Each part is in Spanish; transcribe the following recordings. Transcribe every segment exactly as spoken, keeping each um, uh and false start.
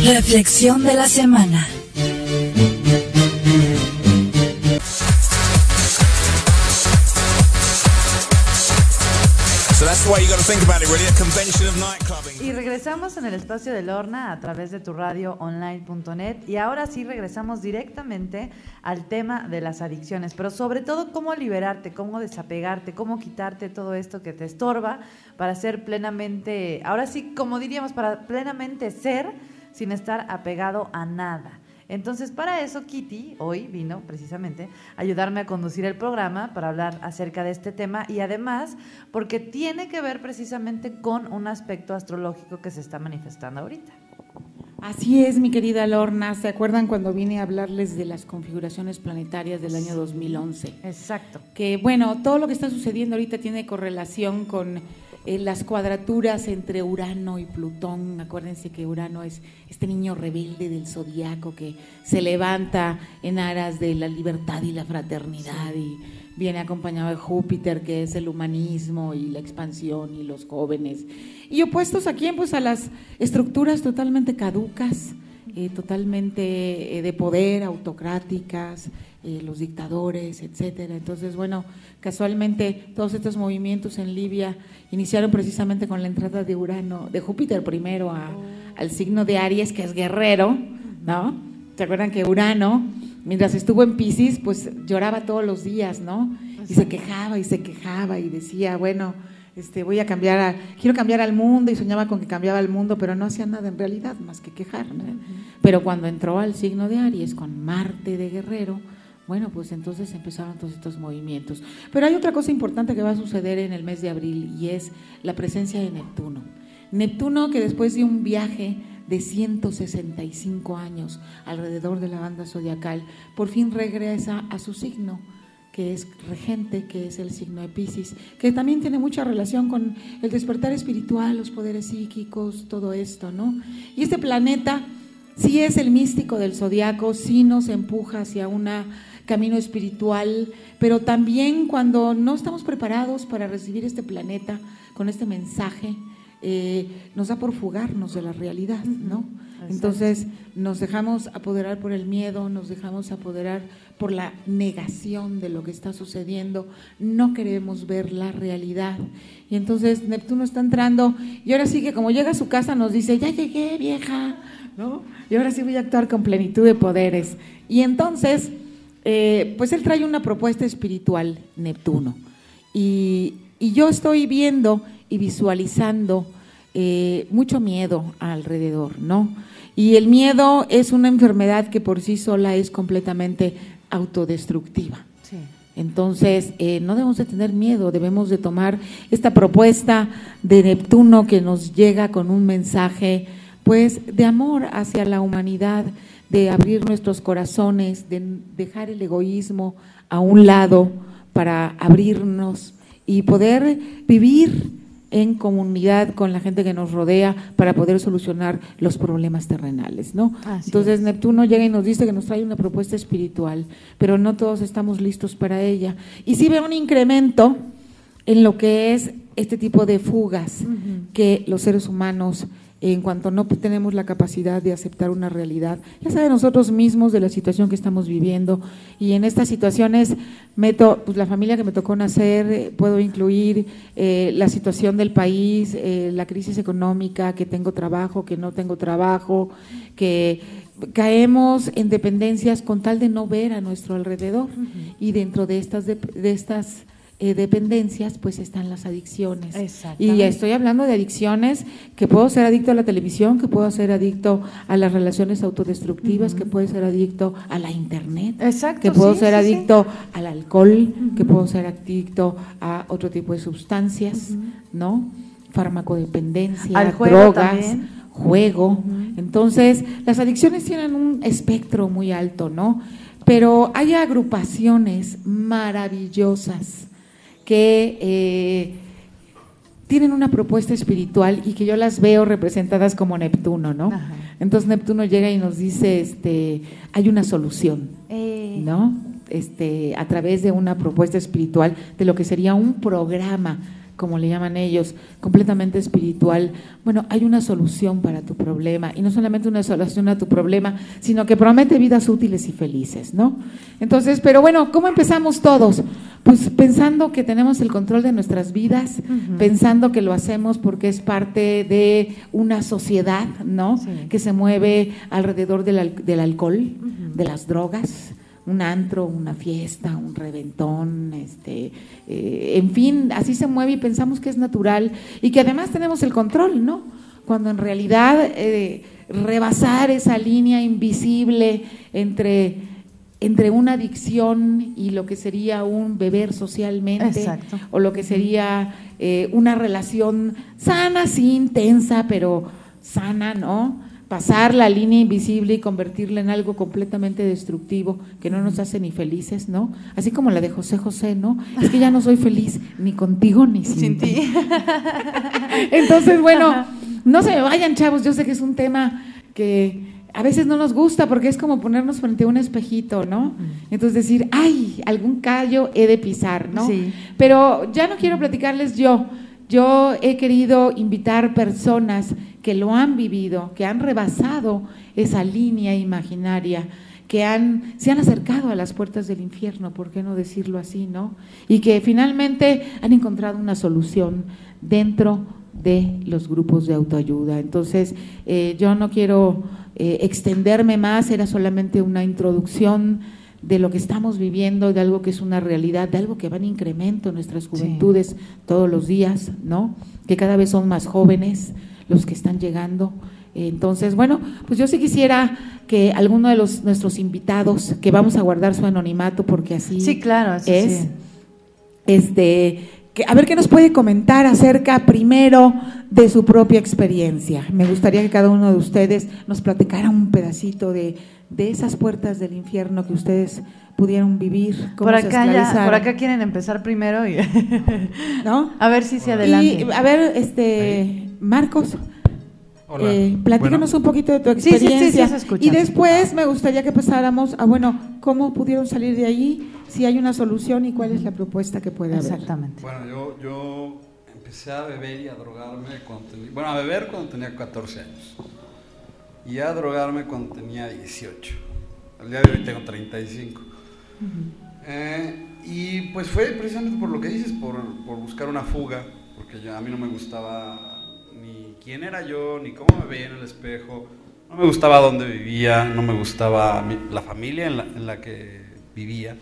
Reflexión de la semana. Y regresamos en el espacio de Lorna a través de tu radio online punto net, y ahora sí regresamos directamente al tema de las adicciones, pero sobre todo cómo liberarte, cómo desapegarte, cómo quitarte todo esto que te estorba para ser plenamente, ahora sí, como diríamos, para plenamente ser sin estar apegado a nada. Entonces, para eso, Kitty hoy vino precisamente a ayudarme a conducir el programa para hablar acerca de este tema, y además porque tiene que ver precisamente con un aspecto astrológico que se está manifestando ahorita. Así es, mi querida Lorna. ¿Se acuerdan cuando vine a hablarles de las configuraciones planetarias del año dos mil once? Exacto. Que, bueno, todo lo que está sucediendo ahorita tiene correlación con eh, las cuadraturas entre Urano y Plutón. Acuérdense que Urano es este niño rebelde del zodiaco que se levanta en aras de la libertad y la fraternidad, sí. Y viene acompañado de Júpiter, que es el humanismo y la expansión y los jóvenes, y opuestos aquí pues a las estructuras totalmente caducas, eh, totalmente eh, de poder, autocráticas, eh, los dictadores, etcétera. Entonces, bueno, casualmente todos estos movimientos en Libia iniciaron precisamente con la entrada de Urano, de Júpiter primero a, al signo de Aries, que es guerrero, ¿no? ¿Se acuerdan que Urano, mientras estuvo en Piscis, pues lloraba todos los días, ¿no? Y se quejaba y se quejaba y decía, bueno, este, voy a cambiar, a, quiero cambiar al mundo, y soñaba con que cambiaba el mundo, pero no hacía nada en realidad más que quejarme. Uh-huh. Pero cuando entró al signo de Aries con Marte de guerrero, bueno, pues entonces empezaron todos estos movimientos. Pero hay otra cosa importante que va a suceder en el mes de abril, y es la presencia de Neptuno. Neptuno, que después de un viaje de ciento sesenta y cinco años alrededor de la banda zodiacal, por fin regresa a su signo, que es regente, que es el signo de Piscis, que también tiene mucha relación con el despertar espiritual, los poderes psíquicos, todo esto, ¿no? Y este planeta sí es el místico del zodiaco, sí nos empuja hacia un camino espiritual, pero también cuando no estamos preparados para recibir este planeta con este mensaje, Eh, nos da por fugarnos de la realidad, ¿no? Exacto. Entonces nos dejamos apoderar por el miedo, nos dejamos apoderar por la negación de lo que está sucediendo, no queremos ver la realidad, y entonces Neptuno está entrando, y ahora sí que como llega a su casa nos dice, ya llegué, vieja, ¿no? Y ahora sí voy a actuar con plenitud de poderes. Y entonces eh, pues él trae una propuesta espiritual, Neptuno, y, y yo estoy viendo y visualizando eh, mucho miedo alrededor, ¿no? Y el miedo es una enfermedad que por sí sola es completamente autodestructiva. Sí. Entonces, eh, no debemos de tener miedo, debemos de tomar esta propuesta de Neptuno que nos llega con un mensaje, pues, de amor hacia la humanidad, de abrir nuestros corazones, de dejar el egoísmo a un lado para abrirnos y poder vivir en comunidad con la gente que nos rodea para poder solucionar los problemas terrenales, ¿no? Así Entonces es. Neptuno llega y nos dice que nos trae una propuesta espiritual, pero no todos estamos listos para ella. Y sí ve un incremento en lo que es este tipo de fugas, uh-huh. que los seres humanos, en cuanto no tenemos la capacidad de aceptar una realidad, ya sea de nosotros mismos, de la situación que estamos viviendo, y en estas situaciones meto, pues la familia que me tocó nacer, eh, puedo incluir eh, la situación del país, eh, la crisis económica, que tengo trabajo, que no tengo trabajo, que caemos en dependencias con tal de no ver a nuestro alrededor, uh-huh. y dentro de estas de, de estas Eh, dependencias pues están las adicciones, y estoy hablando de adicciones que puedo ser adicto a la televisión, que puedo ser adicto a las relaciones autodestructivas, uh-huh. que puedo ser adicto a la internet, Exacto, que puedo sí, ser sí, adicto sí. al alcohol, uh-huh. que puedo ser adicto a otro tipo de sustancias, uh-huh. ¿no? Farmacodependencia, al juego drogas, también. juego, uh-huh. Entonces las adicciones tienen un espectro muy alto, ¿no? Pero hay agrupaciones maravillosas que eh, tienen una propuesta espiritual y que yo las veo representadas como Neptuno, ¿no? Ajá. Entonces Neptuno llega y nos dice, este, hay una solución, eh. ¿no? Este, a través de una propuesta espiritual de lo que sería un programa como le llaman ellos, completamente espiritual, bueno, hay una solución para tu problema, y no solamente una solución a tu problema, sino que promete vidas útiles y felices, ¿no? Entonces, pero bueno, ¿cómo empezamos todos? Pues pensando que tenemos el control de nuestras vidas, uh-huh. pensando que lo hacemos porque es parte de una sociedad, ¿no? Sí. Que se mueve alrededor del, al- del alcohol, uh-huh. de las drogas, un antro, una fiesta, un reventón, este, eh, en fin, así se mueve y pensamos que es natural y que además tenemos el control, ¿no? Cuando en realidad eh, rebasar esa línea invisible entre, entre una adicción y lo que sería un beber socialmente, exacto. o lo que sería eh, una relación sana, sí, intensa, pero sana, ¿no? Pasar la línea invisible y convertirla en algo completamente destructivo que no nos hace ni felices, ¿no? Así como la de José José, ¿no? Es que ya no soy feliz ni contigo ni sin, sin ti. Entonces, bueno, no se me vayan, chavos, yo sé que es un tema que a veces no nos gusta porque es como ponernos frente a un espejito, ¿no? Entonces decir, ay, algún callo he de pisar, ¿no? Sí. Pero ya no quiero platicarles yo. Yo he querido invitar personas que lo han vivido, que han rebasado esa línea imaginaria, que han, se han acercado a las puertas del infierno, ¿por qué no decirlo así, no? Y que finalmente han encontrado una solución dentro de los grupos de autoayuda. Entonces, eh, yo no quiero eh, extenderme más, era solamente una introducción de lo que estamos viviendo, de algo que es una realidad, de algo que va en incremento en nuestras juventudes sí. todos los días, ¿no? Que cada vez son más jóvenes los que están llegando. Entonces, bueno, pues yo sí quisiera que alguno de los nuestros invitados, que vamos a guardar su anonimato porque así sí, claro, así es, sí. este, que, a ver qué nos puede comentar acerca primero de su propia experiencia. Me gustaría que cada uno de ustedes nos platicara un pedacito de de esas puertas del infierno que ustedes pudieron vivir, cómo por se acá esclavizaron. ya, por acá quieren empezar primero y ¿no? A ver si se adelante. Y a ver, este Marcos, Hola. Eh, platícanos bueno. un poquito de tu experiencia sí, sí, sí, se escucha. Y después me gustaría que pasáramos a, bueno, cómo pudieron salir de allí, si hay una solución y cuál es la propuesta que puede haber. Exactamente. Bueno, yo, yo empecé a beber y a drogarme cuando tenía, bueno, a beber cuando tenía catorce años. Y a drogarme cuando tenía dieciocho. Al día de hoy tengo treinta y cinco. Uh-huh. Eh, y pues fue precisamente por lo que dices, por, por buscar una fuga, porque ya a mí no me gustaba ni quién era yo, ni cómo me veía en el espejo, no me gustaba dónde vivía, no me gustaba mi, la familia en la, en la que vivía.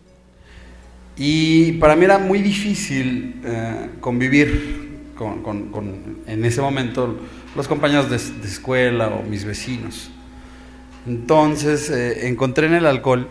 Y para mí era muy difícil eh, convivir con, con, con, en ese momento, los compañeros de, de escuela o mis vecinos. Entonces eh, encontré en el alcohol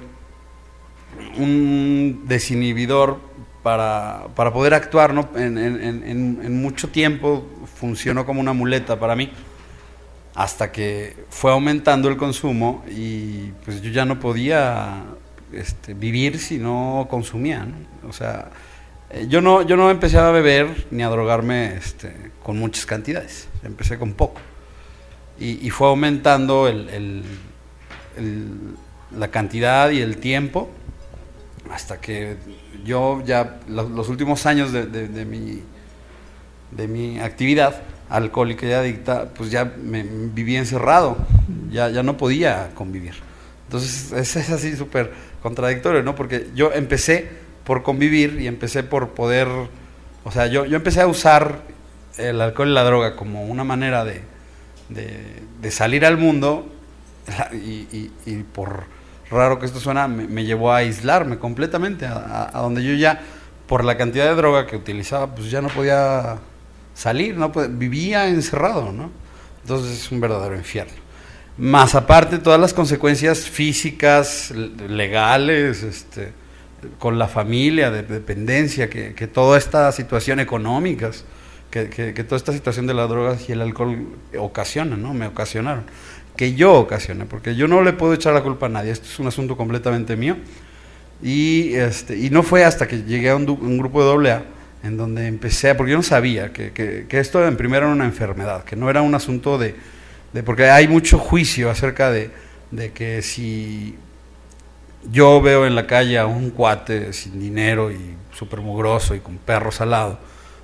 un desinhibidor para, para poder actuar, ¿no? En, en, en, en mucho tiempo funcionó como una muleta para mí, hasta que fue aumentando el consumo y pues yo ya no podía este, vivir si no consumía, ¿no? O sea, yo no, yo no empecé a beber ni a drogarme este, con muchas cantidades, empecé con poco. Y, y fue aumentando el, el, el, la cantidad y el tiempo, hasta que yo ya, los, los últimos años de, de, de, mi, de mi actividad alcohólica y adicta, pues ya me vivía encerrado, ya, ya no podía convivir. Entonces es, es así súper contradictorio, ¿no? Porque yo empecé por convivir y empecé por poder, o sea, yo, yo empecé a usar el alcohol y la droga como una manera de, de, de salir al mundo y, y, y por raro que esto suena, me, me llevó a aislarme completamente, a, a, a donde yo ya, por la cantidad de droga que utilizaba, pues ya no podía salir, no podía, vivía encerrado, ¿no? Entonces es un verdadero infierno. Más aparte todas las consecuencias físicas, legales, este, con la familia, de dependencia, que, que toda esta situación económica, que, que, que toda esta situación de las drogas y el alcohol ocasiona, ¿no? Me ocasionaron, que yo ocasioné, porque yo no le puedo echar la culpa a nadie, esto es un asunto completamente mío, y, este, y no fue hasta que llegué a un, un grupo de doble A, en donde empecé, porque yo no sabía que, que, que esto en primero era una enfermedad, que no era un asunto de, de porque hay mucho juicio acerca de, de que si yo veo en la calle a un cuate sin dinero y súper mugroso y con perros al lado,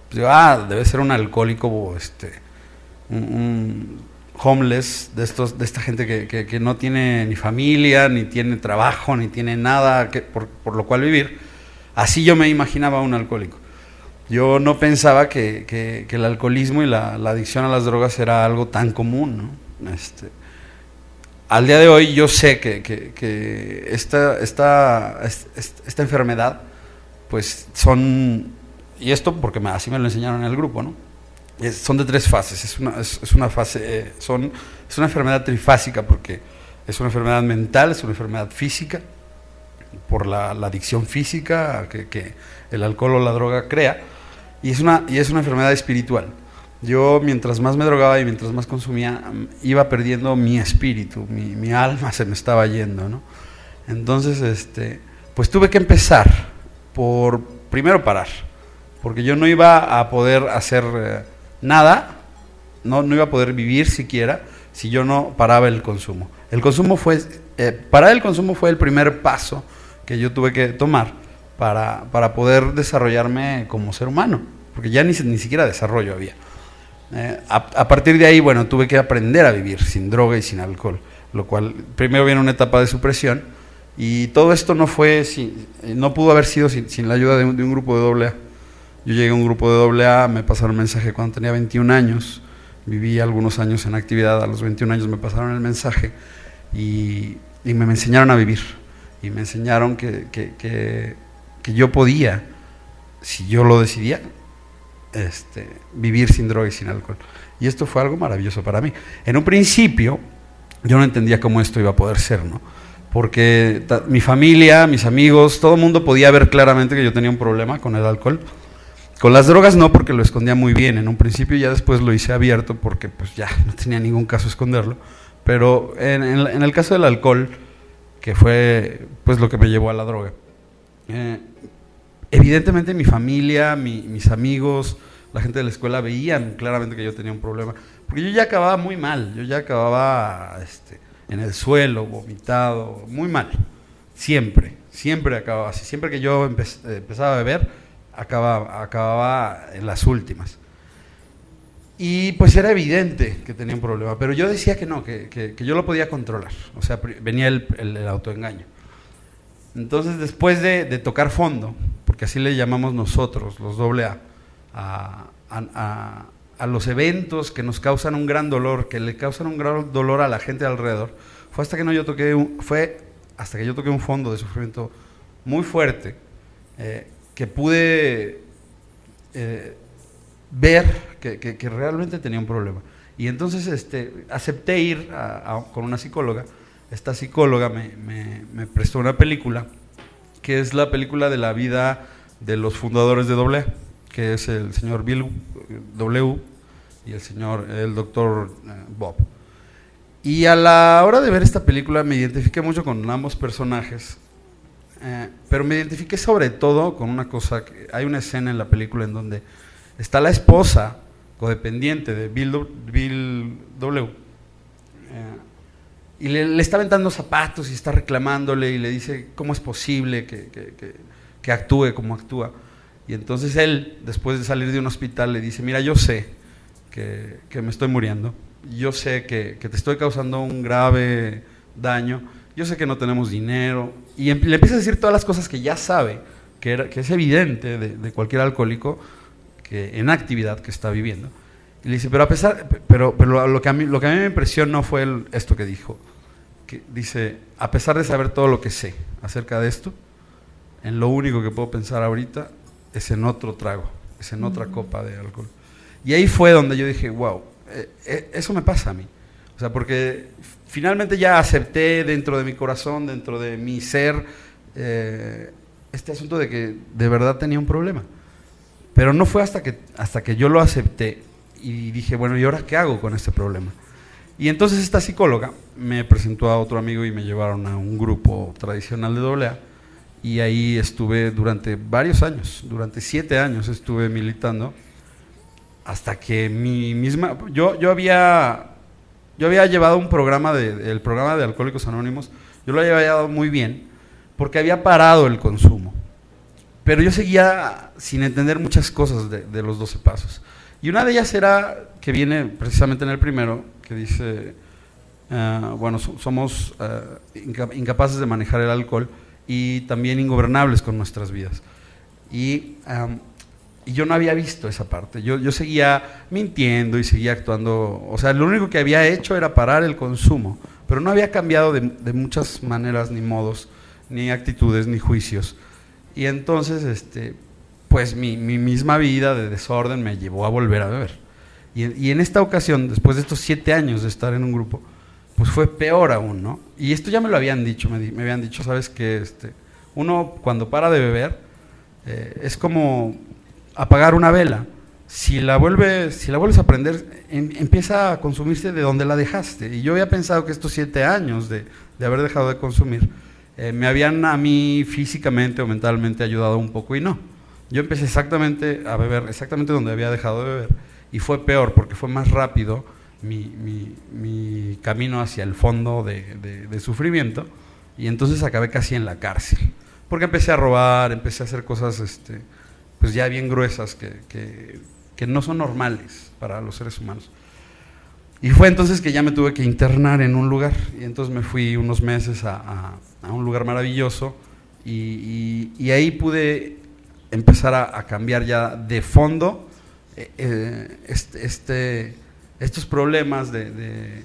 pues, ah, debe ser un alcohólico, este, un, un homeless, de estos, de esta gente que, que, que no tiene ni familia, ni tiene trabajo, ni tiene nada que, por, por lo cual vivir. Así yo me imaginaba un alcohólico. Yo no pensaba que, que, que el alcoholismo y la, la adicción a las drogas era algo tan común, ¿no? Este, al día de hoy yo sé que, que, que esta, esta, esta, esta enfermedad, pues son, y esto porque me, así me lo enseñaron en el grupo, ¿no? Es, son de tres fases, es una, es, es una fase, eh, son, es una enfermedad trifásica porque es una enfermedad mental, es una enfermedad física, por la, la adicción física que, que el alcohol o la droga crea, y es una, y es una enfermedad espiritual. Yo mientras más me drogaba y mientras más consumía, iba perdiendo mi espíritu, mi, mi alma se me estaba yendo, ¿no? Entonces, este, pues tuve que empezar por, primero parar, porque yo no iba a poder hacer eh, nada, no, no iba a poder vivir siquiera si yo no paraba el consumo. El consumo fue, eh, parar el consumo fue el primer paso que yo tuve que tomar para, para poder desarrollarme como ser humano, porque ya ni, ni siquiera desarrollo había. Eh, a, a partir de ahí, bueno, tuve que aprender a vivir sin droga y sin alcohol, lo cual primero viene una etapa de supresión, y todo esto no fue, sin, no pudo haber sido sin, sin la ayuda de un, de un grupo de doble A. Yo llegué a un grupo de doble A, me pasaron mensaje cuando tenía veintiún años, viví algunos años en actividad, a los veintiún años me pasaron el mensaje y, y me, me enseñaron a vivir, y me enseñaron que, que, que, que yo podía, si yo lo decidía, Este, vivir sin droga y sin alcohol. Y esto fue algo maravilloso para mí. En un principio yo no entendía cómo esto iba a poder ser, ¿no? Porque ta, mi familia, mis amigos, todo el mundo podía ver claramente que yo tenía un problema con el alcohol. Con las drogas no, porque lo escondía muy bien en un principio, y ya después lo hice abierto porque pues ya no tenía ningún caso esconderlo. Pero en, en, en el caso del alcohol, que fue pues lo que me llevó a la droga, eh, evidentemente mi familia, mi, mis amigos, la gente de la escuela veían claramente que yo tenía un problema, porque yo ya acababa muy mal, yo ya acababa este, en el suelo, vomitado, muy mal, siempre, siempre acababa así, siempre que yo empe empezaba a beber, acababa, acababa en las últimas. Y pues era evidente que tenía un problema, pero yo decía que no, que, que, que yo lo podía controlar, o sea, venía el, el, el autoengaño. Entonces, después de, de tocar fondo, porque así le llamamos nosotros, los doble A, a, a, a los eventos que nos causan un gran dolor, que le causan un gran dolor a la gente alrededor, fue hasta que, no yo, toqué un, fue hasta que yo toqué un fondo de sufrimiento muy fuerte, eh, que pude eh, ver que, que, que realmente tenía un problema. Y entonces este, acepté ir a, a, con una psicóloga. Esta psicóloga me, me, me prestó una película, que es la película de la vida de los fundadores de doble A, que es el señor Bill W y el señor, el doctor Bob. Y a la hora de ver esta película me identifiqué mucho con ambos personajes, eh, pero me identifiqué sobre todo con una cosa, que hay una escena en la película en donde está la esposa codependiente de Bill, Bill W, eh, y le, le está aventando zapatos y está reclamándole y le dice cómo es posible que, que, que, que actúe como actúa. Y entonces él, después de salir de un hospital, le dice, mira, yo sé que, que me estoy muriendo, yo sé que, que te estoy causando un grave daño, yo sé que no tenemos dinero, y le empieza a decir todas las cosas que ya sabe, que, era, que es evidente de, de cualquier alcohólico que en actividad que está viviendo. Y le dice, pero a pesar, pero, pero lo que a mí, lo que a mí me impresionó fue el, esto que dijo, que dice, a pesar de saber todo lo que sé acerca de esto, en lo único que puedo pensar ahorita es en otro trago, es en otra copa de alcohol. Y ahí fue donde yo dije, wow, eh, eh, eso me pasa a mí. O sea, porque finalmente ya acepté dentro de mi corazón, dentro de mi ser, eh, este asunto de que de verdad tenía un problema. Pero no fue hasta que, hasta que yo lo acepté y dije, bueno, ¿y ahora qué hago con este problema? Y entonces esta psicóloga me presentó a otro amigo y me llevaron a un grupo tradicional de doble A, y ahí estuve durante varios años, durante siete años estuve militando, hasta que mi misma, yo, yo había, yo había llevado un programa, de, el programa de Alcohólicos Anónimos, yo lo había llevado muy bien, porque había parado el consumo, pero yo seguía sin entender muchas cosas de, de los doce pasos. Y una de ellas era, que viene precisamente en el primero, que dice, uh, bueno, so, somos uh, inca incapaces de manejar el alcohol y también ingobernables con nuestras vidas. Y, um, y yo no había visto esa parte, yo, yo seguía mintiendo y seguía actuando, o sea, lo único que había hecho era parar el consumo, pero no había cambiado de, de muchas maneras, ni modos, ni actitudes, ni juicios. Y entonces, este, pues mi, mi misma vida de desorden me llevó a volver a beber. Y, y en esta ocasión, después de estos siete años de estar en un grupo, pues fue peor aún, ¿no? Y esto ya me lo habían dicho, me, me habían dicho, ¿sabes qué? Este, uno cuando para de beber, eh, es como apagar una vela. Si la vuelves, si la vuelves a prender, em, empieza a consumirse de donde la dejaste. Y yo había pensado que estos siete años de, de haber dejado de consumir, eh, me habían a mí físicamente o mentalmente ayudado un poco, y no. Yo empecé exactamente a beber, exactamente donde había dejado de beber, y fue peor porque fue más rápido mi, mi, mi camino hacia el fondo de, de, de sufrimiento, y entonces acabé casi en la cárcel, porque empecé a robar, empecé a hacer cosas este, pues ya bien gruesas que, que, que no son normales para los seres humanos. Y fue entonces que ya me tuve que internar en un lugar, y entonces me fui unos meses a, a, a un lugar maravilloso, y, y, y ahí pude empezar a, a cambiar ya de fondo eh, este, este, estos problemas de, de,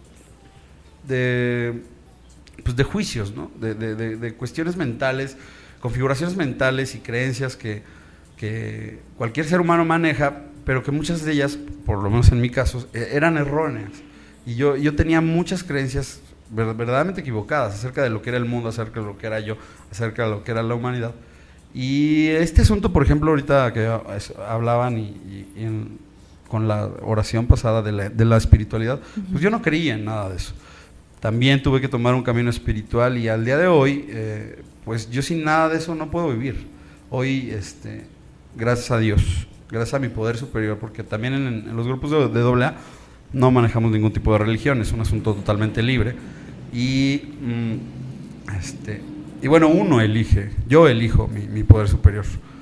de, pues de juicios, ¿no? de, de, de, de cuestiones mentales, configuraciones mentales y creencias que, que cualquier ser humano maneja, pero que muchas de ellas, por lo menos en mi caso, eran erróneas. Y yo, yo tenía muchas creencias verdaderamente equivocadas acerca de lo que era el mundo, acerca de lo que era yo, acerca de lo que era la humanidad. Y este asunto, por ejemplo, ahorita que hablaban y, y, y en, con la oración pasada de la, de la espiritualidad, uh-huh. pues yo no creía en nada de eso. También tuve que tomar un camino espiritual, y al día de hoy, eh, pues yo sin nada de eso no puedo vivir. Hoy, este, gracias a Dios, gracias a mi poder superior, porque también en, en los grupos de, de doble A no manejamos ningún tipo de religión, es un asunto totalmente libre. Y, mm, este, y bueno, uno elige, yo elijo mi, mi poder superior.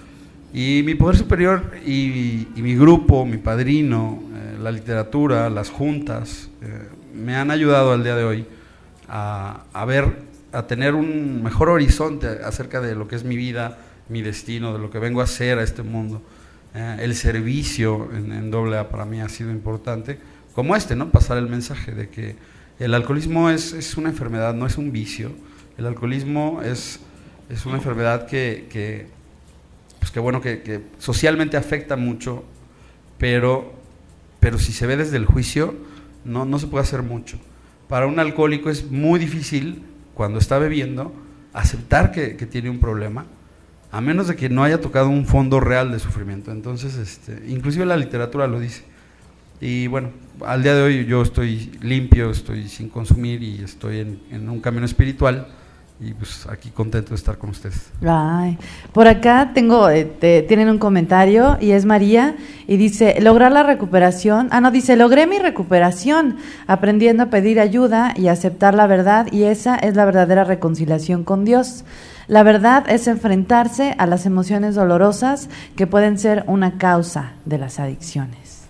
Y mi poder superior y, y mi grupo, mi padrino, eh, la literatura, las juntas, eh, me han ayudado al día de hoy a, a ver, a tener un mejor horizonte acerca de lo que es mi vida, mi destino, de lo que vengo a hacer a este mundo. Eh, el servicio en, en doble A para mí ha sido importante, como este, ¿no? Pasar el mensaje de que el alcoholismo es, es una enfermedad, no es un vicio. El alcoholismo es, es una enfermedad que, que, pues que, bueno, que, que socialmente afecta mucho, pero, pero si se ve desde el juicio, no, no se puede hacer mucho. Para un alcohólico es muy difícil, cuando está bebiendo, aceptar que, que tiene un problema, a menos de que no haya tocado un fondo real de sufrimiento. Entonces, este, inclusive la literatura lo dice. Y bueno, al día de hoy yo estoy limpio, estoy sin consumir y estoy en, en un camino espiritual, y pues aquí contento de estar con ustedes. Ay, por acá tengo, eh, te, tienen un comentario y es María y dice, lograr la recuperación, ah no, dice, logré mi recuperación aprendiendo a pedir ayuda y aceptar la verdad, y esa es la verdadera reconciliación con Dios. La verdad es enfrentarse a las emociones dolorosas que pueden ser una causa de las adicciones.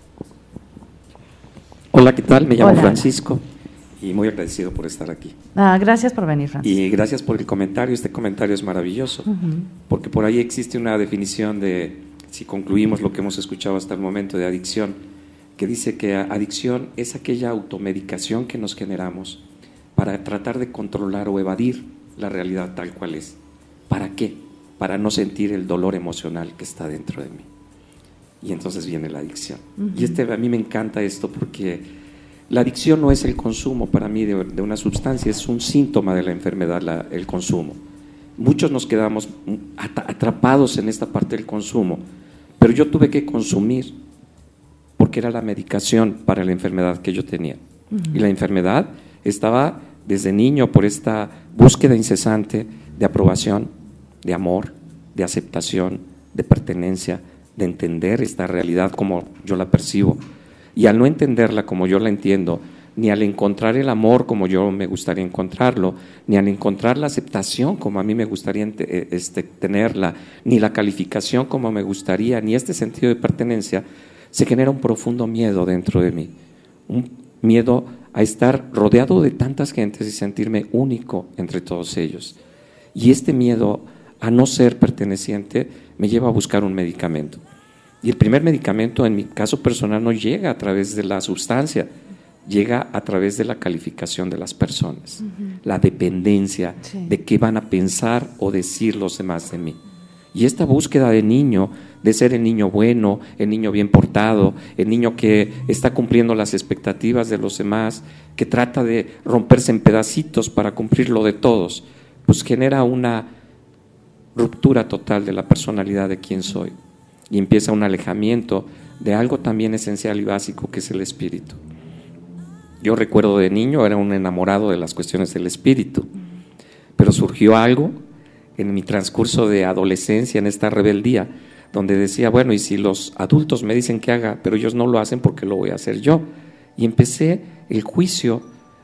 Hola, ¿qué tal? Me llamo Hola. Francisco y muy agradecido por estar aquí. Ah, gracias por venir, Francisco. Y gracias por el comentario. Este comentario es maravilloso, uh-huh. porque por ahí existe una definición de, si concluimos lo que hemos escuchado hasta el momento, de adicción, que dice que adicción es aquella automedicación que nos generamos para tratar de controlar o evadir la realidad tal cual es. ¿Para qué? Para no sentir el dolor emocional que está dentro de mí. Y entonces viene la adicción. Uh-huh. Y este, a mí me encanta esto, porque la adicción no es el consumo para mí de, de una sustancia, es un síntoma de la enfermedad, la, el consumo. Muchos nos quedamos atrapados en esta parte del consumo, pero yo tuve que consumir porque era la medicación para la enfermedad que yo tenía. Uh-huh. Y la enfermedad estaba desde niño por esta búsqueda incesante de aprobación, de amor, de aceptación, de pertenencia, de entender esta realidad como yo la percibo. Y al no entenderla como yo la entiendo, ni al encontrar el amor como yo me gustaría encontrarlo, ni al encontrar la aceptación como a mí me gustaría este, tenerla, ni la calificación como me gustaría, ni este sentido de pertenencia, se genera un profundo miedo dentro de mí, un miedo a estar rodeado de tantas gentes y sentirme único entre todos ellos. Y este miedo a no ser perteneciente me lleva a buscar un medicamento. Y el primer medicamento, en mi caso personal, no llega a través de la sustancia, llega a través de la calificación de las personas, uh-huh. la dependencia sí. de qué van a pensar o decir los demás de mí. Y esta búsqueda de niño, de ser el niño bueno, el niño bien portado, el niño que está cumpliendo las expectativas de los demás, que trata de romperse en pedacitos para cumplir lo de todos, pues genera una ruptura total de la personalidad de quién soy. Y empieza un alejamiento de algo también esencial y básico que es el espíritu. Yo recuerdo de niño, era un enamorado de las cuestiones del espíritu, pero surgió algo en mi transcurso de adolescencia, en esta rebeldía, donde decía, bueno, y si los adultos me dicen que haga, pero ellos no lo hacen, ¿por qué lo voy a hacer yo? Y empecé el juicio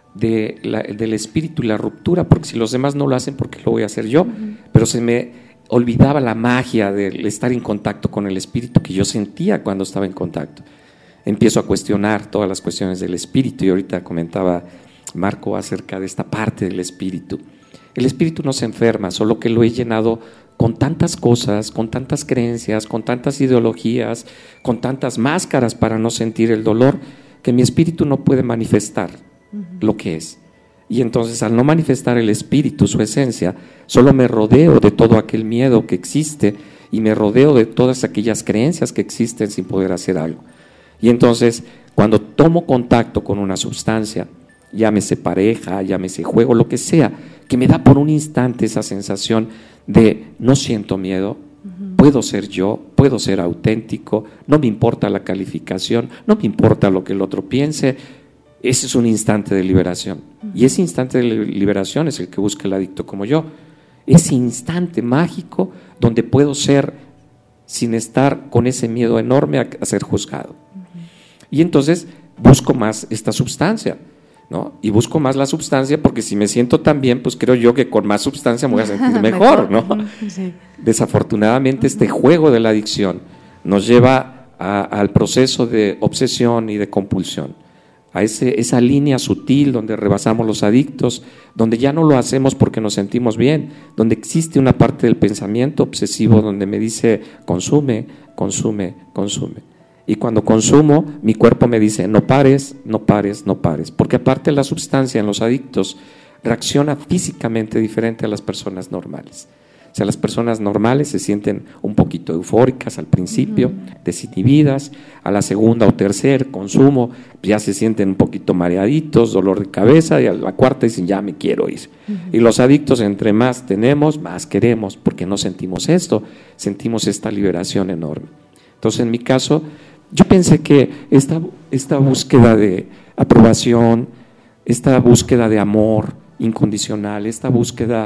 de la, del espíritu y la ruptura, porque si los demás no lo hacen, ¿por qué lo voy a hacer yo? Uh-huh. Pero se me olvidaba la magia de estar en contacto con el espíritu que yo sentía cuando estaba en contacto. Empiezo a cuestionar todas las cuestiones del espíritu, y ahorita comentaba Marco acerca de esta parte del espíritu. El espíritu no se enferma, solo que lo he llenado con tantas cosas, con tantas creencias, con tantas ideologías, con tantas máscaras para no sentir el dolor, que mi espíritu no puede manifestar uh-huh. lo que es. Y entonces, al no manifestar el espíritu, su esencia, solo me rodeo de todo aquel miedo que existe y me rodeo de todas aquellas creencias que existen sin poder hacer algo. Y entonces, cuando tomo contacto con una sustancia, llámese pareja, llámese juego, lo que sea, que me da por un instante esa sensación de no siento miedo, uh-huh. puedo ser yo, puedo ser auténtico, no me importa la calificación, no me importa lo que el otro piense. Ese es un instante de liberación. Uh-huh. Y ese instante de liberación es el que busca el adicto como yo. Ese instante mágico donde puedo ser sin estar con ese miedo enorme a, a ser juzgado. Uh-huh. Y entonces busco más esta sustancia, ¿no? Y busco más la sustancia porque si me siento tan bien, pues creo yo que con más sustancia me voy a sentir mejor, ¿no? Sí. Desafortunadamente, este juego de la adicción nos lleva a, al proceso de obsesión y de compulsión, a ese, esa línea sutil donde rebasamos los adictos, donde ya no lo hacemos porque nos sentimos bien, donde existe una parte del pensamiento obsesivo donde me dice consume, consume, consume. Y cuando consumo, mi cuerpo me dice no pares, no pares, no pares, porque aparte la sustancia en los adictos reacciona físicamente diferente a las personas normales. O sea, las personas normales se sienten un poquito eufóricas al principio, uh-huh. desinhibidas, a la segunda o tercer consumo ya se sienten un poquito mareaditos, dolor de cabeza, y a la cuarta dicen ya me quiero ir. Uh-huh. Y los adictos, entre más tenemos, más queremos, porque no sentimos esto, sentimos esta liberación enorme. Entonces, en mi caso, yo pensé que esta, esta búsqueda de aprobación, esta búsqueda de amor incondicional, esta búsqueda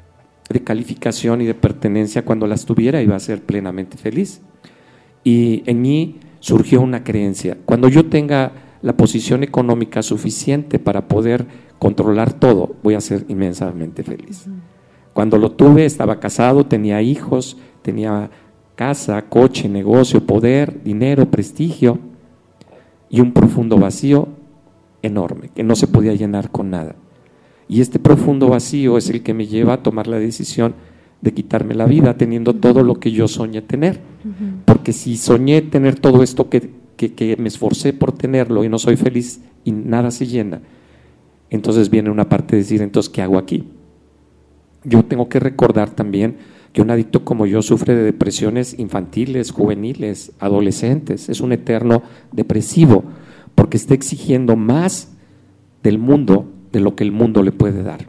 de calificación y de pertenencia, cuando las tuviera iba a ser plenamente feliz. Y en mí surgió una creencia: cuando yo tenga la posición económica suficiente para poder controlar todo, voy a ser inmensamente feliz. Uh-huh. Cuando lo tuve, estaba casado, tenía hijos, tenía casa, coche, negocio, poder, dinero, prestigio y un profundo vacío enorme que no se podía llenar con nada. Y este profundo vacío es el que me lleva a tomar la decisión de quitarme la vida teniendo todo lo que yo soñé tener. Uh-huh. Porque si soñé tener todo esto que, que, que me esforcé por tenerlo y no soy feliz y nada se llena, entonces viene una parte de decir, entonces, ¿qué hago aquí? Yo tengo que recordar también que un adicto como yo sufre de depresiones infantiles, juveniles, adolescentes. Es un eterno depresivo porque está exigiendo más del mundo de lo que el mundo le puede dar.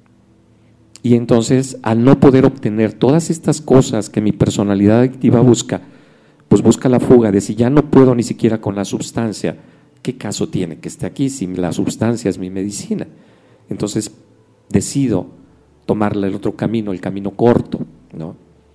Y entonces, al no poder obtener todas estas cosas que mi personalidad adictiva busca, pues busca la fuga de si ya no puedo ni siquiera con la sustancia, ¿qué caso tiene que esté aquí si la sustancia es mi medicina? Entonces decido tomarle el otro camino, el camino corto, ¿no?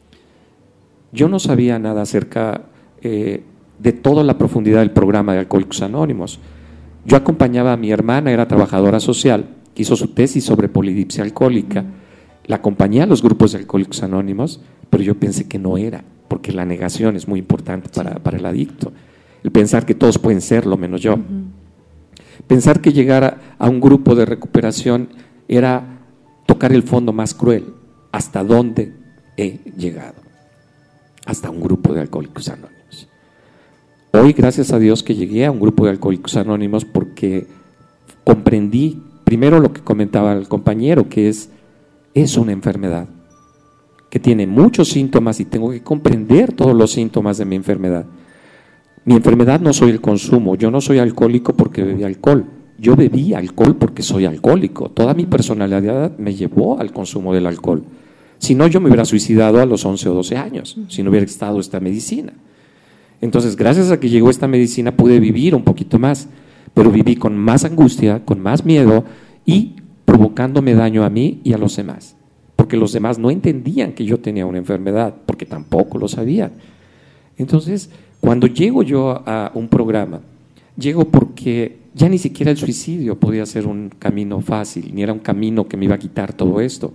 Yo no sabía nada acerca eh, de toda la profundidad del programa de Alcohólicos Anónimos. Yo acompañaba a mi hermana, era trabajadora social, que hizo su tesis sobre polidipsia alcohólica. La acompañé a los grupos de Alcohólicos Anónimos, pero yo pensé que no era, porque la negación es muy importante para, para el adicto. El pensar que todos pueden serlo, menos yo. Uh-huh. Pensar que llegar a, a un grupo de recuperación era tocar el fondo más cruel. ¿Hasta dónde he llegado? Hasta un grupo de Alcohólicos Anónimos. Hoy, gracias a Dios, que llegué a un grupo de Alcohólicos Anónimos porque comprendí, primero lo que comentaba el compañero, que es, es una enfermedad, que tiene muchos síntomas y tengo que comprender todos los síntomas de mi enfermedad. Mi enfermedad no soy el consumo, yo no soy alcohólico porque bebí alcohol, yo bebí alcohol porque soy alcohólico, toda mi personalidad me llevó al consumo del alcohol. Si no, yo me hubiera suicidado a los once o doce años, si no hubiera estado esta medicina. Entonces, gracias a que llegó esta medicina pude vivir un poquito más, pero viví con más angustia, con más miedo y provocándome daño a mí y a los demás, porque los demás no entendían que yo tenía una enfermedad, porque tampoco lo sabían. Entonces, cuando llego yo a un programa, llego porque ya ni siquiera el suicidio podía ser un camino fácil, ni era un camino que me iba a quitar todo esto.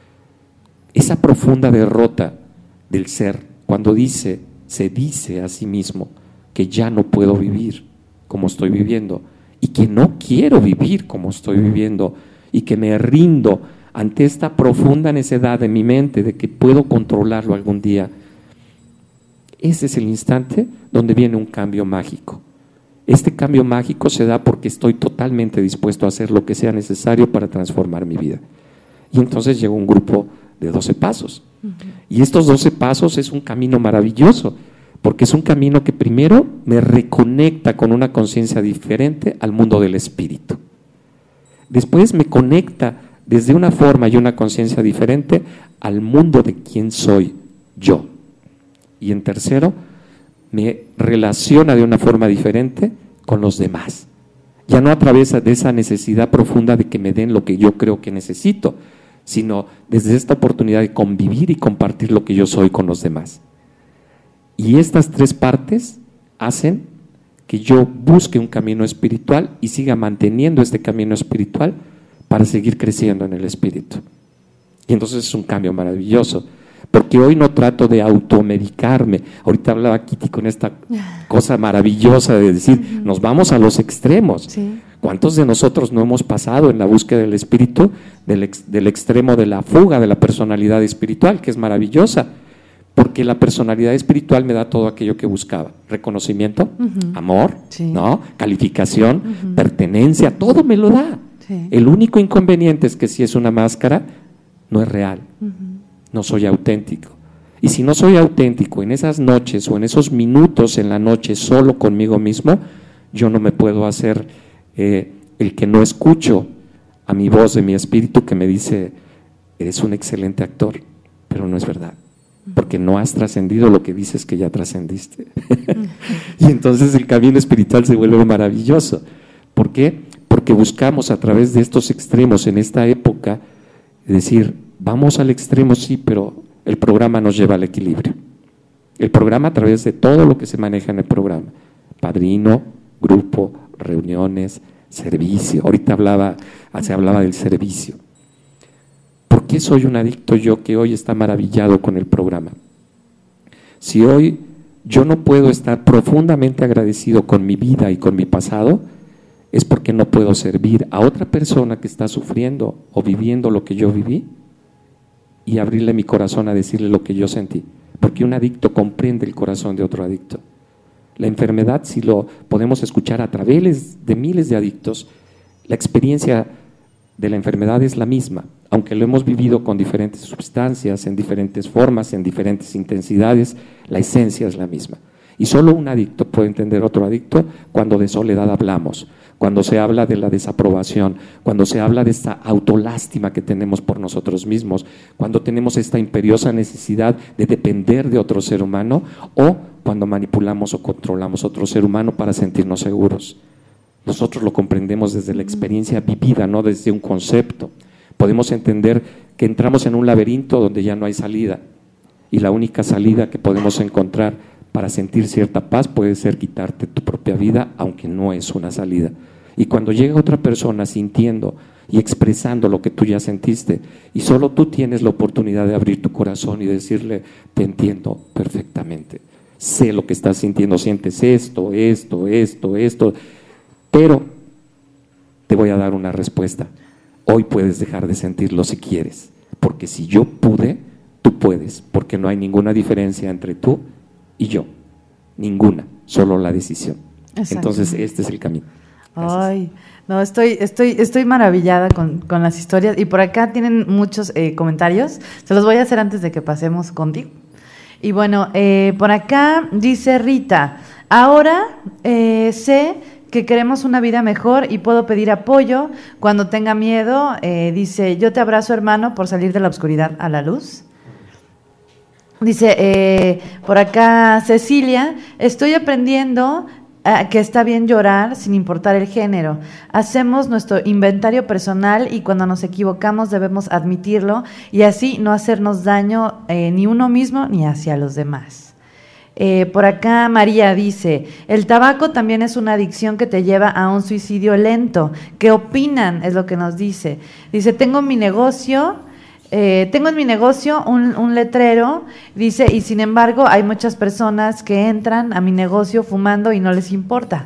Esa profunda derrota del ser, cuando dice, se dice a sí mismo que ya no puedo vivir como estoy viviendo y que no quiero vivir como estoy viviendo y que me rindo ante esta profunda necedad de mi mente de que puedo controlarlo algún día. Ese es el instante donde viene un cambio mágico. Este cambio mágico se da porque estoy totalmente dispuesto a hacer lo que sea necesario para transformar mi vida. Y entonces llegó un grupo de doce pasos. Uh-huh. Y estos doce pasos es un camino maravilloso, porque es un camino que primero me reconecta con una conciencia diferente al mundo del espíritu. Después me conecta desde una forma y una conciencia diferente al mundo de quién soy yo. Y en tercero, me relaciona de una forma diferente con los demás. Ya no a través de esa necesidad profunda de que me den lo que yo creo que necesito, sino desde esta oportunidad de convivir y compartir lo que yo soy con los demás. Y estas tres partes hacen que yo busque un camino espiritual y siga manteniendo este camino espiritual para seguir creciendo en el espíritu. Y entonces es un cambio maravilloso, porque hoy no trato de automedicarme. Ahorita hablaba Kitty con esta cosa maravillosa de decir, uh-huh. nos vamos a los extremos. Sí. ¿Cuántos de nosotros no hemos pasado en la búsqueda del espíritu del, ex, del extremo de la fuga de la personalidad espiritual, que es maravillosa? Porque la personalidad espiritual me da todo aquello que buscaba. Reconocimiento, uh-huh. amor, sí. ¿no? calificación, uh-huh. pertenencia, todo me lo da. Sí. El único inconveniente es que si es una máscara, no es real. Uh-huh. No soy auténtico. Y si no soy auténtico en esas noches o en esos minutos en la noche solo conmigo mismo, yo no me puedo hacer eh, el que no escucho a mi voz de mi espíritu que me dice, eres un excelente actor, pero no es verdad, porque no has trascendido lo que dices que ya trascendiste. Y entonces el camino espiritual se vuelve maravilloso. ¿Por qué? Porque buscamos a través de estos extremos en esta época decir, vamos al extremo, sí, pero el programa nos lleva al equilibrio. El programa a través de todo lo que se maneja en el programa. Padrino, grupo, reuniones, servicio. Ahorita hablaba, se hablaba del servicio. ¿Por qué soy un adicto yo que hoy está maravillado con el programa? Si hoy yo no puedo estar profundamente agradecido con mi vida y con mi pasado, es porque no puedo servir a otra persona que está sufriendo o viviendo lo que yo viví y abrirle mi corazón a decirle lo que yo sentí, porque un adicto comprende el corazón de otro adicto. La enfermedad, si lo podemos escuchar a través de miles de adictos, la experiencia de la enfermedad es la misma, aunque lo hemos vivido con diferentes sustancias, en diferentes formas, en diferentes intensidades, la esencia es la misma. Y solo un adicto puede entender otro adicto cuando de soledad hablamos, cuando se habla de la desaprobación, cuando se habla de esta autolástima que tenemos por nosotros mismos, cuando tenemos esta imperiosa necesidad de depender de otro ser humano o cuando manipulamos o controlamos otro ser humano para sentirnos seguros. Nosotros lo comprendemos desde la experiencia vivida, no desde un concepto. Podemos entender que entramos en un laberinto donde ya no hay salida y la única salida que podemos encontrar para sentir cierta paz puede ser quitarte tu propia vida, aunque no es una salida. Y cuando llega otra persona sintiendo y expresando lo que tú ya sentiste, y solo tú tienes la oportunidad de abrir tu corazón y decirle, te entiendo perfectamente, sé lo que estás sintiendo, sientes esto, esto, esto, esto, pero te voy a dar una respuesta. Hoy puedes dejar de sentirlo si quieres, porque si yo pude, tú puedes, porque no hay ninguna diferencia entre tú y yo, ninguna, solo la decisión. Entonces este es el camino. Gracias. Ay, no, estoy, estoy, estoy maravillada con, con las historias, y por acá tienen muchos eh, comentarios, se los voy a hacer antes de que pasemos contigo. Y bueno, eh, por acá dice Rita, ahora eh, sé que queremos una vida mejor y puedo pedir apoyo cuando tenga miedo. Eh, dice, yo te abrazo, hermano, por salir de la oscuridad a la luz. Dice eh, por acá Cecilia, estoy aprendiendo eh, que está bien llorar sin importar el género. Hacemos nuestro inventario personal y cuando nos equivocamos debemos admitirlo y así no hacernos daño eh, ni uno mismo ni hacia los demás. Eh, por acá María dice, el tabaco también es una adicción que te lleva a un suicidio lento. ¿Qué opinan? Es lo que nos dice. Dice, tengo mi negocio, eh, tengo en mi negocio un, un letrero, dice, y sin embargo hay muchas personas que entran a mi negocio fumando y no les importa.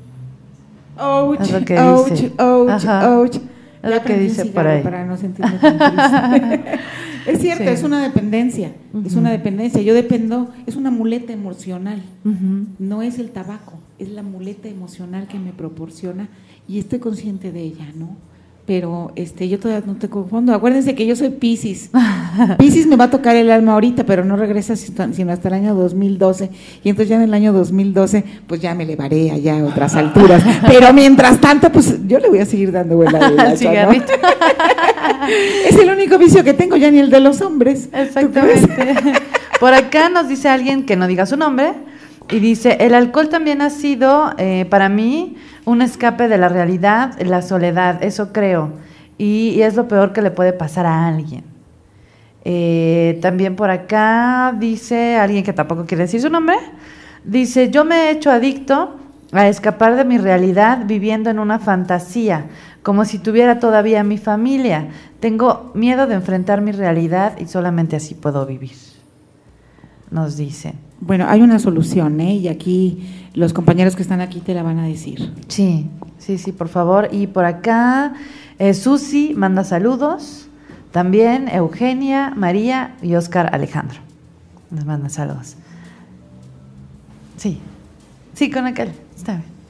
Ouch, es lo que ouch, dice. ouch, Ajá. ouch. Es lo que dice por ahí. Para no sentirme tan triste. Es cierto, sí. Es una dependencia, uh-huh. es una dependencia. Yo dependo, es una muleta emocional, uh-huh. no es el tabaco, es la muleta emocional que me proporciona y estoy consciente de ella, ¿no? Pero este, yo todavía no te confundo. Acuérdense que yo soy Piscis. Piscis me va a tocar el alma ahorita, pero no regresa sino hasta el año dos mil doce. Y entonces ya en el año dos mil doce, pues ya me elevaré allá a otras alturas. Pero mientras tanto, pues yo le voy a seguir dando vuela de la, ¿no? Es el único vicio que tengo, ya ni el de los hombres. Exactamente. Por acá nos dice alguien que no diga su nombre y dice, el alcohol también ha sido eh, para mí un escape de la realidad, la soledad, eso creo, y, y es lo peor que le puede pasar a alguien. Eh, también por acá dice alguien que tampoco quiere decir su nombre, dice, yo me he hecho adicto a escapar de mi realidad viviendo en una fantasía, como si tuviera todavía mi familia. Tengo miedo de enfrentar mi realidad y solamente así puedo vivir, nos dice. Bueno, hay una solución, ¿eh? Y aquí los compañeros que están aquí te la van a decir. Sí, sí, sí, por favor. Y por acá, eh, Susi manda saludos, también Eugenia, María y Oscar Alejandro nos mandan saludos. Sí, sí, con aquel, está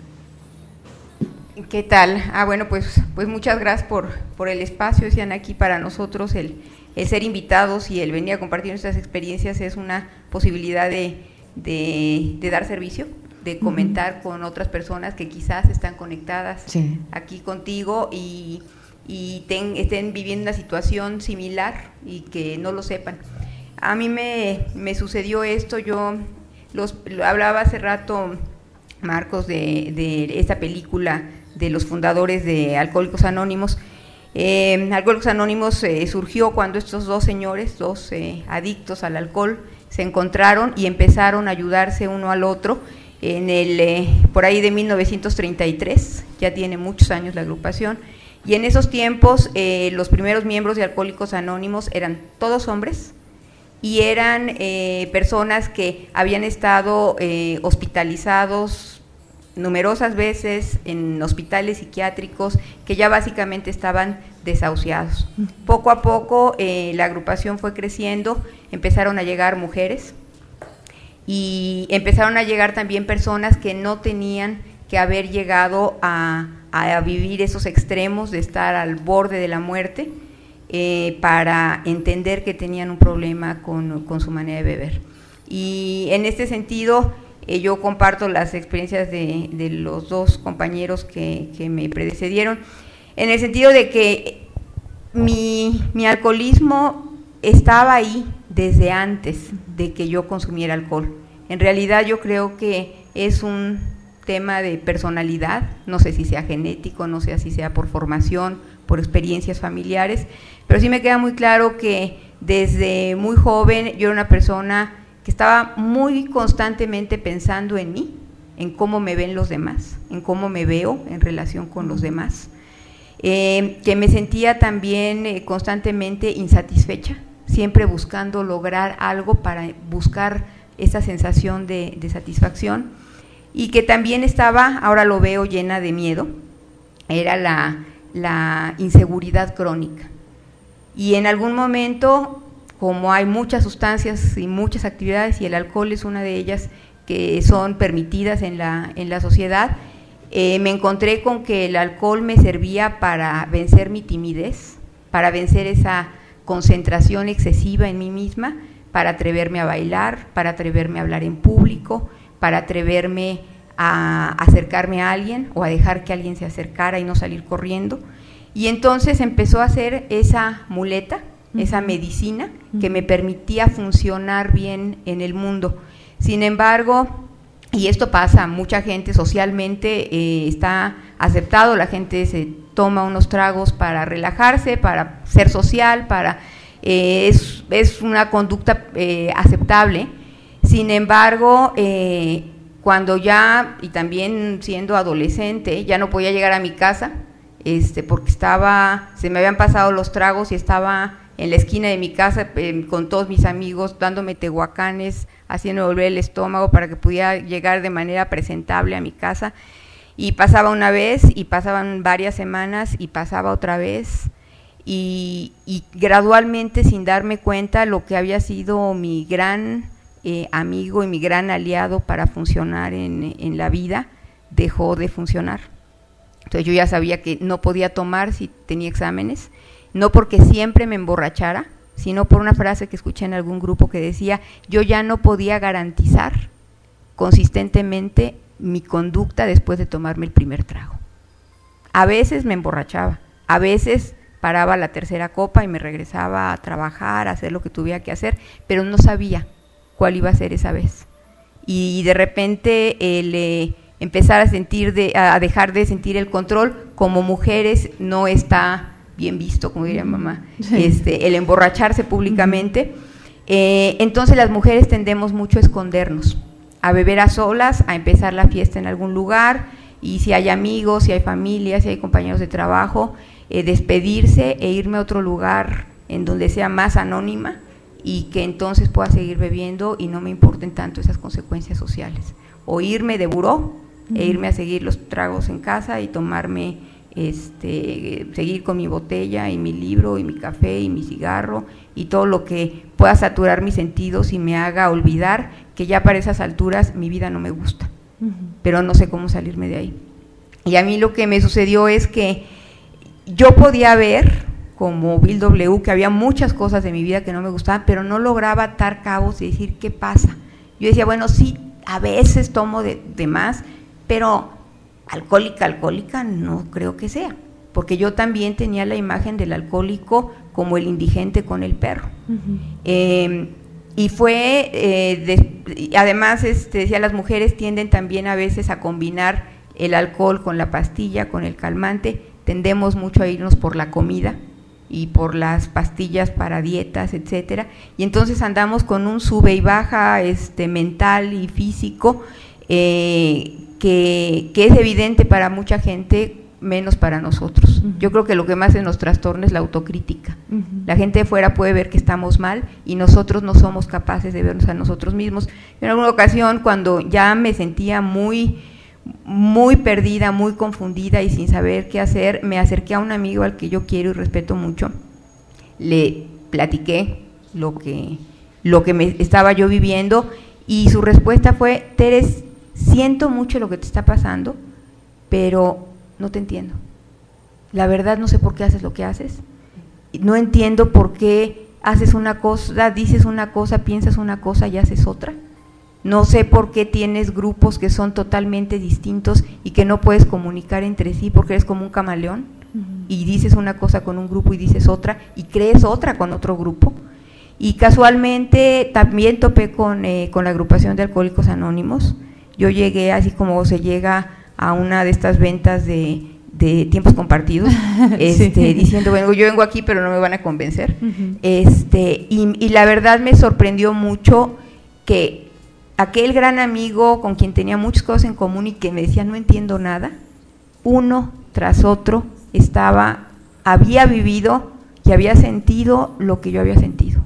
bien. ¿Qué tal? Ah, bueno, pues, pues muchas gracias por, por el espacio, decían aquí para nosotros el, el ser invitados y el venir a compartir nuestras experiencias es una posibilidad de, de, de dar servicio, de comentar uh-huh. con otras personas que quizás están conectadas sí. aquí contigo y, y ten, estén viviendo una situación similar y que no lo sepan. A mí me, me sucedió esto, yo los, lo hablaba hace rato, Marcos, de, de esta película de los fundadores de Alcohólicos Anónimos. Eh, Alcohólicos Anónimos eh, surgió cuando estos dos señores, dos eh, adictos al alcohol, se encontraron y empezaron a ayudarse uno al otro en el eh, por ahí de mil novecientos treinta y tres, ya tiene muchos años la agrupación, y en esos tiempos eh, los primeros miembros de Alcohólicos Anónimos eran todos hombres y eran eh, personas que habían estado eh, hospitalizados numerosas veces en hospitales psiquiátricos que ya básicamente estaban desahuciados. Poco a poco eh, la agrupación fue creciendo, empezaron a llegar mujeres y empezaron a llegar también personas que no tenían que haber llegado a, a vivir esos extremos de estar al borde de la muerte eh, para entender que tenían un problema con, con su manera de beber. Y en este sentido, Eh, yo comparto las experiencias de, de los dos compañeros que, que me precedieron, en el sentido de que mi, mi alcoholismo estaba ahí desde antes de que yo consumiera alcohol. En realidad yo creo que es un tema de personalidad, no sé si sea genético, no sé si sea por formación, por experiencias familiares, pero sí me queda muy claro que desde muy joven yo era una persona que estaba muy constantemente pensando en mí en cómo me ven los demás, en cómo me veo en relación con los demás, eh, que me sentía también eh, constantemente insatisfecha, siempre buscando lograr algo para buscar esa sensación de, de satisfacción, y que también estaba, ahora lo veo, llena de miedo, era la, la inseguridad crónica. Y en algún momento, como hay muchas sustancias y muchas actividades, y el alcohol es una de ellas que son permitidas en la, en la sociedad, eh, me encontré con que el alcohol me servía para vencer mi timidez, para vencer esa concentración excesiva en mí misma, para atreverme a bailar, para atreverme a hablar en público, para atreverme a acercarme a alguien o a dejar que alguien se acercara y no salir corriendo. Y entonces empezó a ser esa muleta, uh-huh. esa medicina uh-huh. que me permitía funcionar bien en el mundo. Sin embargo, y esto pasa, mucha gente socialmente eh, está aceptado, la gente se toma unos tragos para relajarse, para ser social, para eh, es, es una conducta eh, aceptable. Sin embargo, eh, cuando ya, y también siendo adolescente, ya no podía llegar a mi casa, este, porque estaba, se me habían pasado los tragos y estaba en la esquina de mi casa eh, con todos mis amigos, dándome tehuacanes, haciendo volver el estómago para que pudiera llegar de manera presentable a mi casa. Y pasaba una vez, y pasaban varias semanas, y pasaba otra vez, y, y gradualmente, sin darme cuenta, lo que había sido mi gran eh, amigo y mi gran aliado para funcionar en, en la vida, dejó de funcionar. Entonces yo ya sabía que no podía tomar si tenía exámenes, no porque siempre me emborrachara, sino por una frase que escuché en algún grupo que decía, yo ya no podía garantizar consistentemente mi conducta después de tomarme el primer trago. A veces me emborrachaba, a veces paraba la tercera copa y me regresaba a trabajar, a hacer lo que tuviera que hacer, pero no sabía cuál iba a ser esa vez. Y de repente el eh, empezar a sentir, de, a dejar de sentir el control, como mujeres no está bien visto, como diría mamá, sí. este, el emborracharse públicamente. Eh, entonces las mujeres tendemos mucho a escondernos, a beber a solas, a empezar la fiesta en algún lugar, y si hay amigos, si hay familia, si hay compañeros de trabajo, eh, despedirse e irme a otro lugar en donde sea más anónima y que entonces pueda seguir bebiendo y no me importen tanto esas consecuencias sociales. O irme de buró uh-huh. e irme a seguir los tragos en casa y tomarme, este, seguir con mi botella y mi libro y mi café y mi cigarro y todo lo que pueda saturar mis sentidos y me haga olvidar que ya para esas alturas mi vida no me gusta, uh-huh. pero no sé cómo salirme de ahí. Y a mí lo que me sucedió es que yo podía ver, como Bill W., que había muchas cosas de mi vida que no me gustaban, pero no lograba atar cabos y decir, ¿qué pasa? Yo decía, bueno, sí, a veces tomo de, de más, pero alcohólica, alcohólica no creo que sea, porque yo también tenía la imagen del alcohólico como el indigente con el perro. Uh-huh. Eh, y fue, eh, de, además, este, decía, las mujeres tienden también a veces a combinar el alcohol con la pastilla, con el calmante, tendemos mucho a irnos por la comida y por las pastillas para dietas, etcétera, y entonces andamos con un sube y baja este, mental y físico eh, que, que es evidente para mucha gente, menos para nosotros. Uh-huh. Yo creo que lo que más nos trastorna es la autocrítica. Uh-huh. La gente de fuera puede ver que estamos mal y nosotros no somos capaces de vernos a nosotros mismos. En alguna ocasión, cuando ya me sentía muy muy perdida, muy confundida y sin saber qué hacer, me acerqué a un amigo al que yo quiero y respeto mucho, le platiqué lo que, lo que me estaba yo viviendo y su respuesta fue, Teres, siento mucho lo que te está pasando, pero no te entiendo. La verdad no sé por qué haces lo que haces, no entiendo por qué haces una cosa, dices una cosa, piensas una cosa y haces otra. No sé por qué tienes grupos que son totalmente distintos y que no puedes comunicar entre sí porque eres como un camaleón uh-huh. y dices una cosa con un grupo y dices otra y crees otra con otro grupo. Y casualmente también topé con, eh, con la agrupación de Alcohólicos Anónimos. Yo llegué así como se llega a una de estas ventas de, de tiempos compartidos, este, sí. diciendo, bueno, yo vengo aquí pero no me van a convencer. Uh-huh. este, y, y la verdad me sorprendió mucho que aquel gran amigo con quien tenía muchas cosas en común y que me decía no entiendo nada, uno tras otro estaba, había vivido y había sentido lo que yo había sentido.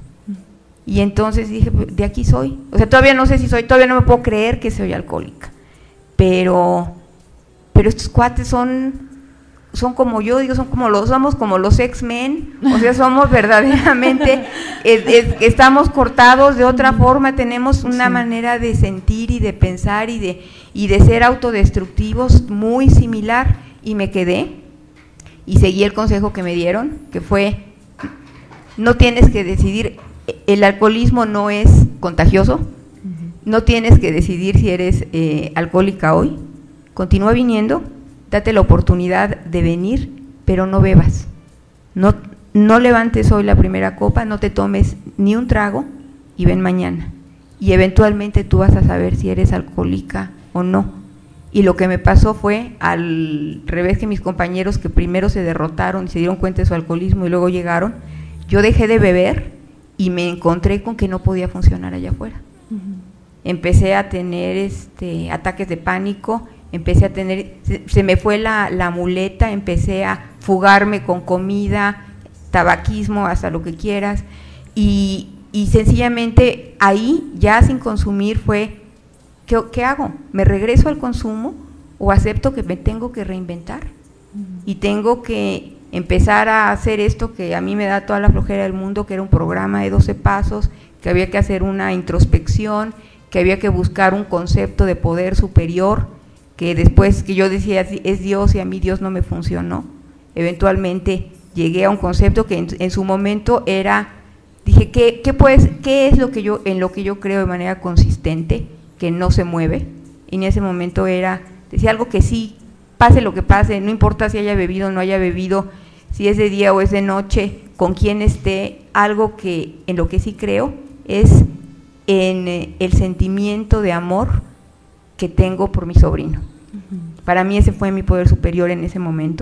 Y entonces dije, de aquí soy. O sea, todavía no sé si soy, todavía no me puedo creer que soy alcohólica. Pero, pero estos cuates son, son como yo, digo, son como los, somos como los X-Men, o sea, somos verdaderamente, es, es, estamos cortados de otra forma, tenemos una sí. manera de sentir y de pensar y de, y de ser autodestructivos muy similar, y me quedé, y seguí el consejo que me dieron, que fue, no tienes que decidir, el alcoholismo no es contagioso, no tienes que decidir si eres eh, alcohólica hoy, continúa viniendo, date la oportunidad de venir, pero no bebas, no, no levantes hoy la primera copa, no te tomes ni un trago y ven mañana, y eventualmente tú vas a saber si eres alcohólica o no. Y lo que me pasó fue al revés que mis compañeros que primero se derrotaron y se dieron cuenta de su alcoholismo y luego llegaron, yo dejé de beber y me encontré con que no podía funcionar allá afuera. Uh-huh. Empecé a tener este ataques de pánico, empecé a tener, se, se me fue la, la muleta, empecé a fugarme con comida, tabaquismo, hasta lo que quieras, y, y sencillamente ahí, ya sin consumir, fue, ¿qué, qué hago? ¿Me regreso al consumo o acepto que me tengo que reinventar? Uh-huh. Y tengo que empezar a hacer esto que a mí me da toda la flojera del mundo, que era un programa de doce pasos, que había que hacer una introspección, que había que buscar un concepto de poder superior, que después que yo decía es Dios y a mí Dios no me funcionó, eventualmente llegué a un concepto que en, en su momento era, dije, ¿qué, qué, pues, ¿qué es lo que yo, en lo que yo creo de manera consistente, que no se mueve? Y en ese momento era, decía algo que sí, pase lo que pase, no importa si haya bebido o no haya bebido, si es de día o es de noche, con quién esté, algo que en lo que sí creo es en eh, el sentimiento de amor que tengo por mi sobrino. Uh-huh. Para mí ese fue mi poder superior en ese momento.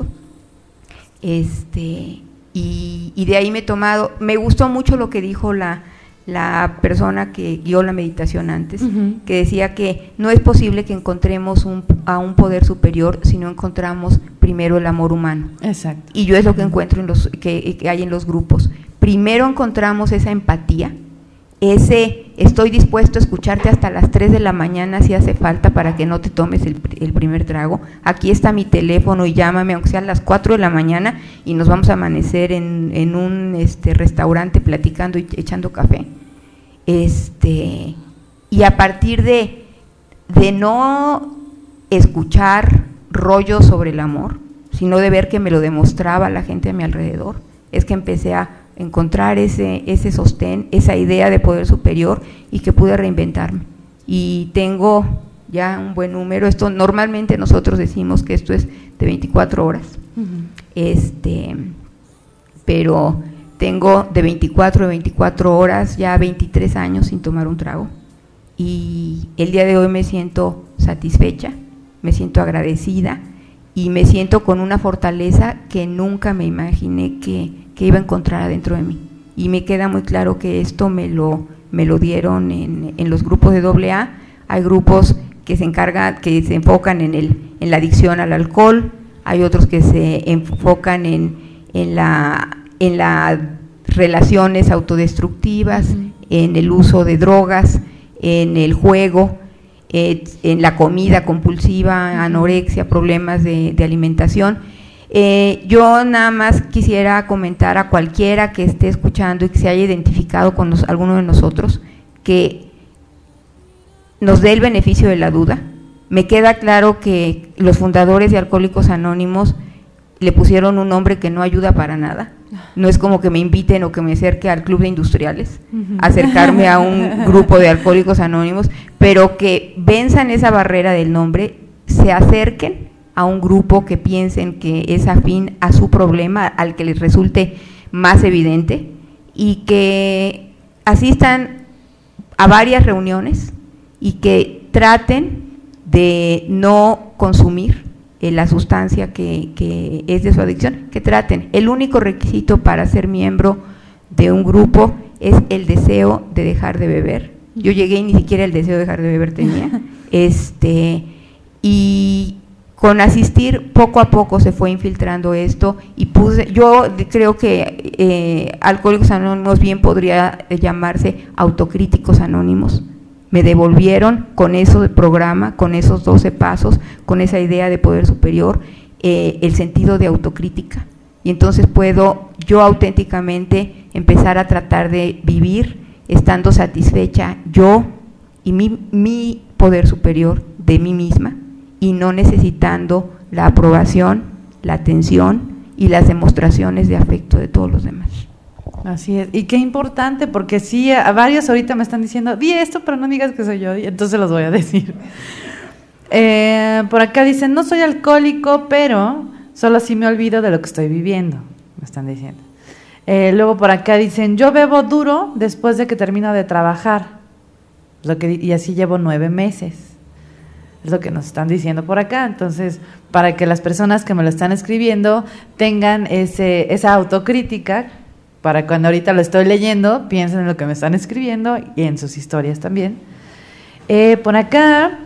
Este, y, y de ahí me he tomado, me gustó mucho lo que dijo la, la persona que guió la meditación antes, uh-huh. que decía que no es posible que encontremos un, a un poder superior si no encontramos primero el amor humano. Exacto. Y yo es lo que encuentro en los que, que hay en los grupos. Primero encontramos esa empatía, ese estoy dispuesto a escucharte hasta las tres de la mañana si hace falta para que no te tomes el, el primer trago, aquí está mi teléfono y llámame aunque sea a las cuatro de la mañana y nos vamos a amanecer en, en un este, restaurante platicando y echando café. Este, y a partir de, de no escuchar rollos sobre el amor, sino de ver que me lo demostraba la gente a mi alrededor, es que empecé a encontrar ese, ese sostén, esa idea de poder superior y que pude reinventarme. Y tengo ya un buen número, esto normalmente nosotros decimos que esto es de veinticuatro horas, uh-huh. este, pero tengo de veinticuatro a veinticuatro horas, ya veintitrés años sin tomar un trago, y el día de hoy me siento satisfecha, me siento agradecida y me siento con una fortaleza que nunca me imaginé que, que iba a encontrar adentro de mí. Y me queda muy claro que esto me lo, me lo dieron en, en los grupos de doble A. Hay grupos que se encargan, que se enfocan en, el, en la adicción al alcohol, hay otros que se enfocan en, en, la, en las relaciones autodestructivas, uh-huh. en el uso de drogas, en el juego, eh, en la comida compulsiva, anorexia, problemas de, de alimentación. Eh, yo nada más quisiera comentar a cualquiera que esté escuchando y que se haya identificado con los, alguno de nosotros, que nos dé el beneficio de la duda. Me queda claro que los fundadores de Alcohólicos Anónimos le pusieron un nombre que no ayuda para nada. No es como que me inviten o que me acerque al club de industriales, uh-huh. acercarme a un grupo de Alcohólicos Anónimos, pero que venzan esa barrera del nombre, se acerquen a un grupo que piensen que es afín a su problema, al que les resulte más evidente, y que asistan a varias reuniones y que traten de no consumir eh, la sustancia que, que es de su adicción, que traten. El único requisito para ser miembro de un grupo es el deseo de dejar de beber Yo llegué y ni siquiera el deseo de dejar de beber tenía. este y con asistir poco a poco se fue infiltrando esto y puse, yo creo que eh, Alcohólicos Anónimos bien podría llamarse Autocríticos Anónimos. Me devolvieron con eso de programa, con esos doce pasos, con esa idea de poder superior, eh, el sentido de autocrítica. Y entonces puedo yo auténticamente empezar a tratar de vivir estando satisfecha yo y mi, mi poder superior de mí misma, y no necesitando la aprobación, la atención y las demostraciones de afecto de todos los demás. Así es, y qué importante, porque sí, a varios ahorita me están diciendo, di esto, pero no digas que soy yo, y entonces los voy a decir. Eh, por acá dicen, no soy alcohólico, pero solo así me olvido de lo que estoy viviendo, me están diciendo. Eh, luego por acá dicen, yo bebo duro después de que termino de trabajar, lo que, y así llevo nueve meses. Es lo que nos están diciendo por acá. Entonces, para que las personas que me lo están escribiendo tengan ese, esa autocrítica, para cuando ahorita lo estoy leyendo, piensen en lo que me están escribiendo y en sus historias también. Eh, por acá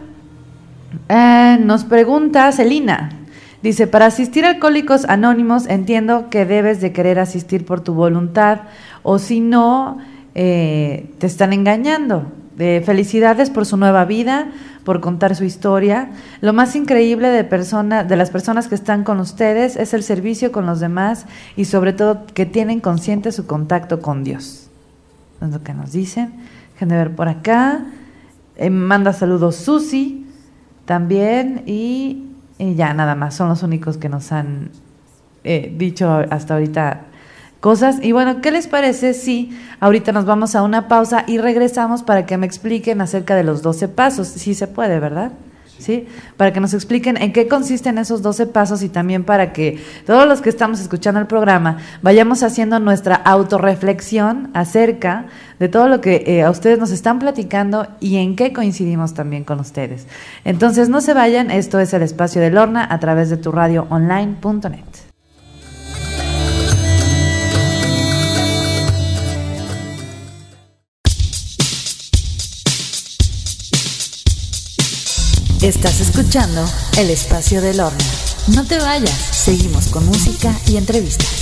eh, nos pregunta Celina, dice, para asistir a Alcohólicos Anónimos entiendo que debes de querer asistir por tu voluntad, o si no, eh, te están engañando. Eh, felicidades por su nueva vida, por contar su historia. Lo más increíble de, persona, de las personas que están con ustedes es el servicio con los demás y sobre todo que tienen consciente su contacto con Dios. Es lo que nos dicen. Déjenme ver por acá. Eh, manda saludos Susi también y, y ya nada más. Son los únicos que nos han eh, dicho hasta ahorita cosas. Y bueno, ¿qué les parece si ahorita nos vamos a una pausa y regresamos para que me expliquen acerca de los doce pasos? Sí se puede, ¿verdad? ¿Sí? Para que nos expliquen en qué consisten esos doce pasos y también para que todos los que estamos escuchando el programa vayamos haciendo nuestra autorreflexión acerca de todo lo que eh, a ustedes nos están platicando y en qué coincidimos también con ustedes. Entonces no se vayan, esto es El Espacio de Lorna a través de tu radio online punto net. Estás escuchando El Espacio del Horno. No te vayas, seguimos con música y entrevistas.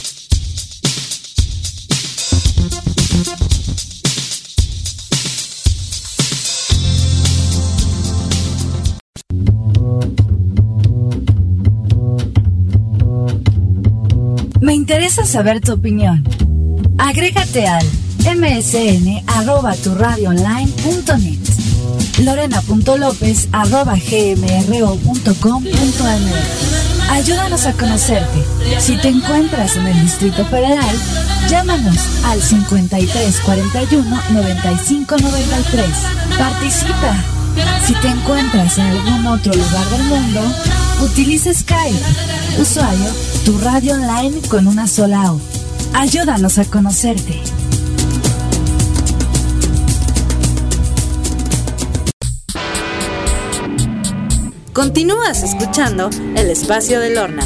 Me interesa saber tu opinión. Agrégate al eme ese ene arroba tu radio online punto net. lorena punto lópez arroba ge eme erre o punto com punto eme equis. Ayúdanos a conocerte. Si te encuentras en el Distrito Federal, llámanos al cincuenta y tres cuarenta y uno noventa y cinco noventa y tres. Participa. Si te encuentras en algún otro lugar del mundo, utiliza Skype. Usuario, tu radio online con una sola O. Ayúdanos a conocerte. Continúas escuchando El Espacio de Lorna.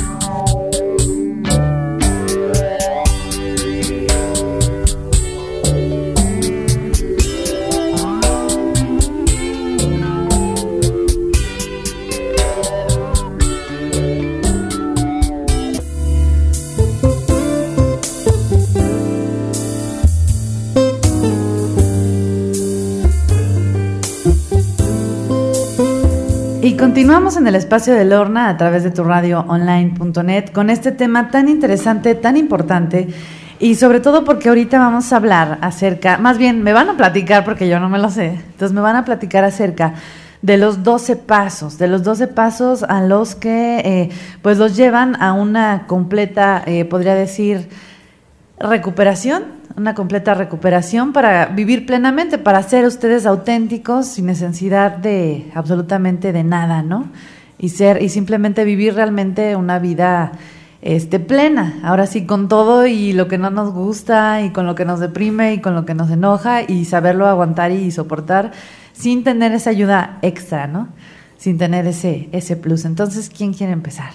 Y continuamos en El Espacio de Lorna a través de tu radio online punto net con este tema tan interesante, tan importante y sobre todo porque ahorita vamos a hablar acerca, más bien me van a platicar porque yo no me lo sé, entonces me van a platicar acerca de los doce pasos, de los doce pasos a los que eh, pues los llevan a una completa, eh, podría decir, recuperación. Una completa recuperación para vivir plenamente, para ser ustedes auténticos sin necesidad de absolutamente de nada, ¿no? Y ser y simplemente vivir realmente una vida este plena, ahora sí con todo y lo que no nos gusta y con lo que nos deprime y con lo que nos enoja y saberlo aguantar y soportar sin tener esa ayuda extra, ¿no? Sin tener ese ese plus. Entonces, ¿quién quiere empezar?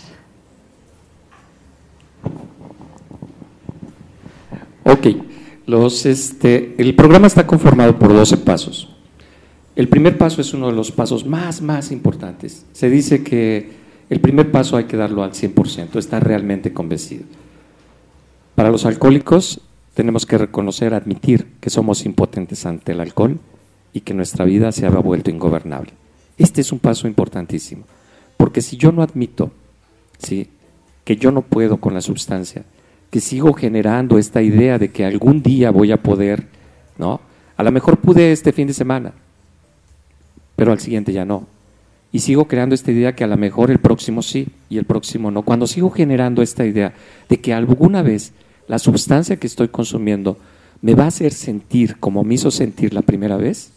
Ok. Los, este, el programa está conformado por doce pasos. El primer paso es uno de los pasos más, más importantes. Se dice que el primer paso hay que darlo al cien por ciento, estar realmente convencido. Para los alcohólicos tenemos que reconocer, admitir que somos impotentes ante el alcohol y que nuestra vida se ha vuelto ingobernable. Este es un paso importantísimo, porque si yo no admito, ¿sí?, que yo no puedo con la sustancia, que sigo generando esta idea de que algún día voy a poder, ¿no? A lo mejor pude este fin de semana, pero al siguiente ya no. Y sigo creando esta idea que a lo mejor el próximo sí y el próximo no. Cuando sigo generando esta idea de que alguna vez la sustancia que estoy consumiendo me va a hacer sentir como me hizo sentir la primera vez,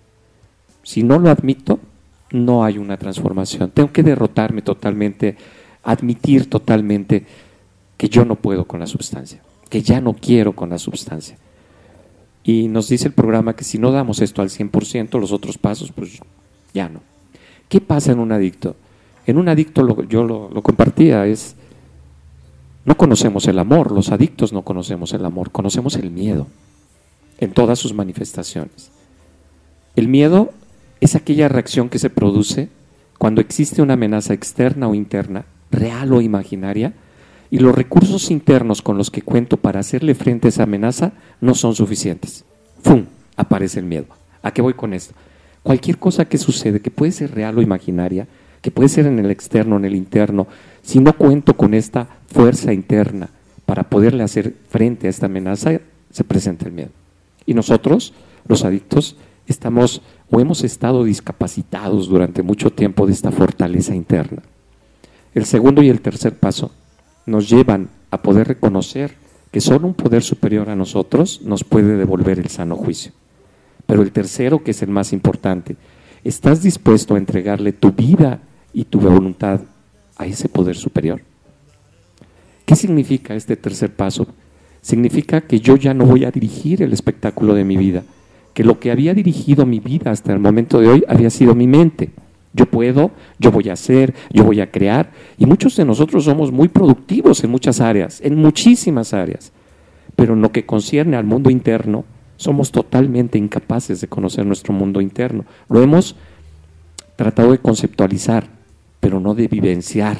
si no lo admito, no hay una transformación. Tengo que derrotarme totalmente, admitir totalmente que yo no puedo con la sustancia, que ya no quiero con la sustancia. Y nos dice el programa que si no damos esto al cien por ciento, los otros pasos, pues ya no. ¿Qué pasa en un adicto? En un adicto, lo, yo lo, lo compartía, es, no conocemos el amor, los adictos no conocemos el amor, conocemos el miedo en todas sus manifestaciones. El miedo es aquella reacción que se produce cuando existe una amenaza externa o interna, real o imaginaria, y los recursos internos con los que cuento para hacerle frente a esa amenaza no son suficientes. ¡Fum! Aparece el miedo. ¿A qué voy con esto? Cualquier cosa que sucede, que puede ser real o imaginaria, que puede ser en el externo o en el interno, si no cuento con esta fuerza interna para poderle hacer frente a esta amenaza, se presenta el miedo. Y nosotros, los adictos, estamos o hemos estado discapacitados durante mucho tiempo de esta fortaleza interna. El segundo y el tercer paso nos llevan a poder reconocer que solo un poder superior a nosotros nos puede devolver el sano juicio. Pero el tercero, que es el más importante, ¿estás dispuesto a entregarle tu vida y tu voluntad a ese poder superior? ¿Qué significa este tercer paso? Significa que yo ya no voy a dirigir el espectáculo de mi vida, que lo que había dirigido mi vida hasta el momento de hoy había sido mi mente. Yo puedo, yo voy a hacer, yo voy a crear, y muchos de nosotros somos muy productivos en muchas áreas, en muchísimas áreas, pero en lo que concierne al mundo interno, somos totalmente incapaces de conocer nuestro mundo interno. Lo hemos tratado de conceptualizar, pero no de vivenciar.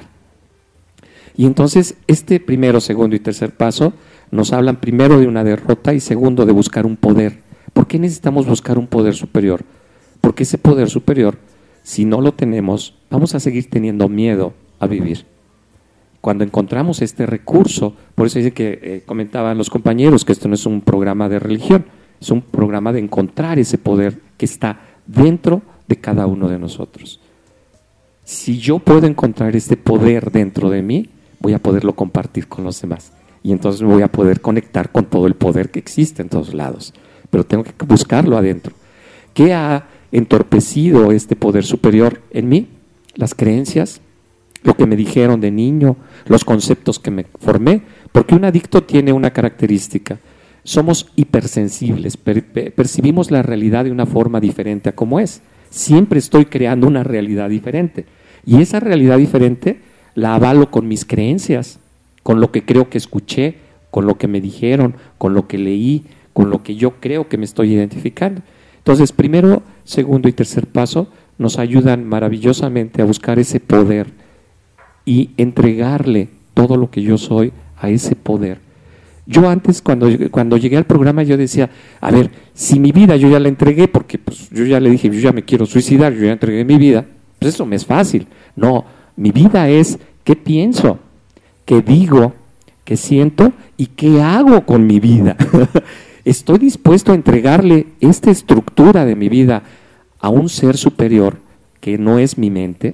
Y entonces este primero, segundo y tercer paso nos hablan primero de una derrota y segundo de buscar un poder. ¿Por qué necesitamos buscar un poder superior? Porque ese poder superior, si no lo tenemos, vamos a seguir teniendo miedo a vivir. Cuando encontramos este recurso, por eso dice que eh, comentaban los compañeros que esto no es un programa de religión, es un programa de encontrar ese poder que está dentro de cada uno de nosotros. Si yo puedo encontrar este poder dentro de mí, voy a poderlo compartir con los demás. Y entonces me voy a poder conectar con todo el poder que existe en todos lados. Pero tengo que buscarlo adentro. ¿Qué ha entorpecido este poder superior en mí? Las creencias, lo que me dijeron de niño, los conceptos que me formé. Porque un adicto tiene una característica. Somos hipersensibles, per- per- percibimos la realidad de una forma diferente a como es. Siempre estoy creando una realidad diferente. Y esa realidad diferente la avalo con mis creencias, con lo que creo que escuché, con lo que me dijeron, con lo que leí, con lo que yo creo que me estoy identificando. Entonces, primero, segundo y tercer paso nos ayudan maravillosamente a buscar ese poder y entregarle todo lo que yo soy a ese poder. Yo antes, cuando, cuando llegué al programa, yo decía, a ver, si mi vida yo ya la entregué, porque pues, yo ya le dije, yo ya me quiero suicidar, yo ya entregué mi vida, pues eso me es fácil. No, mi vida es qué pienso, qué digo, qué siento y qué hago con mi vida. Estoy dispuesto a entregarle esta estructura de mi vida a un ser superior que no es mi mente,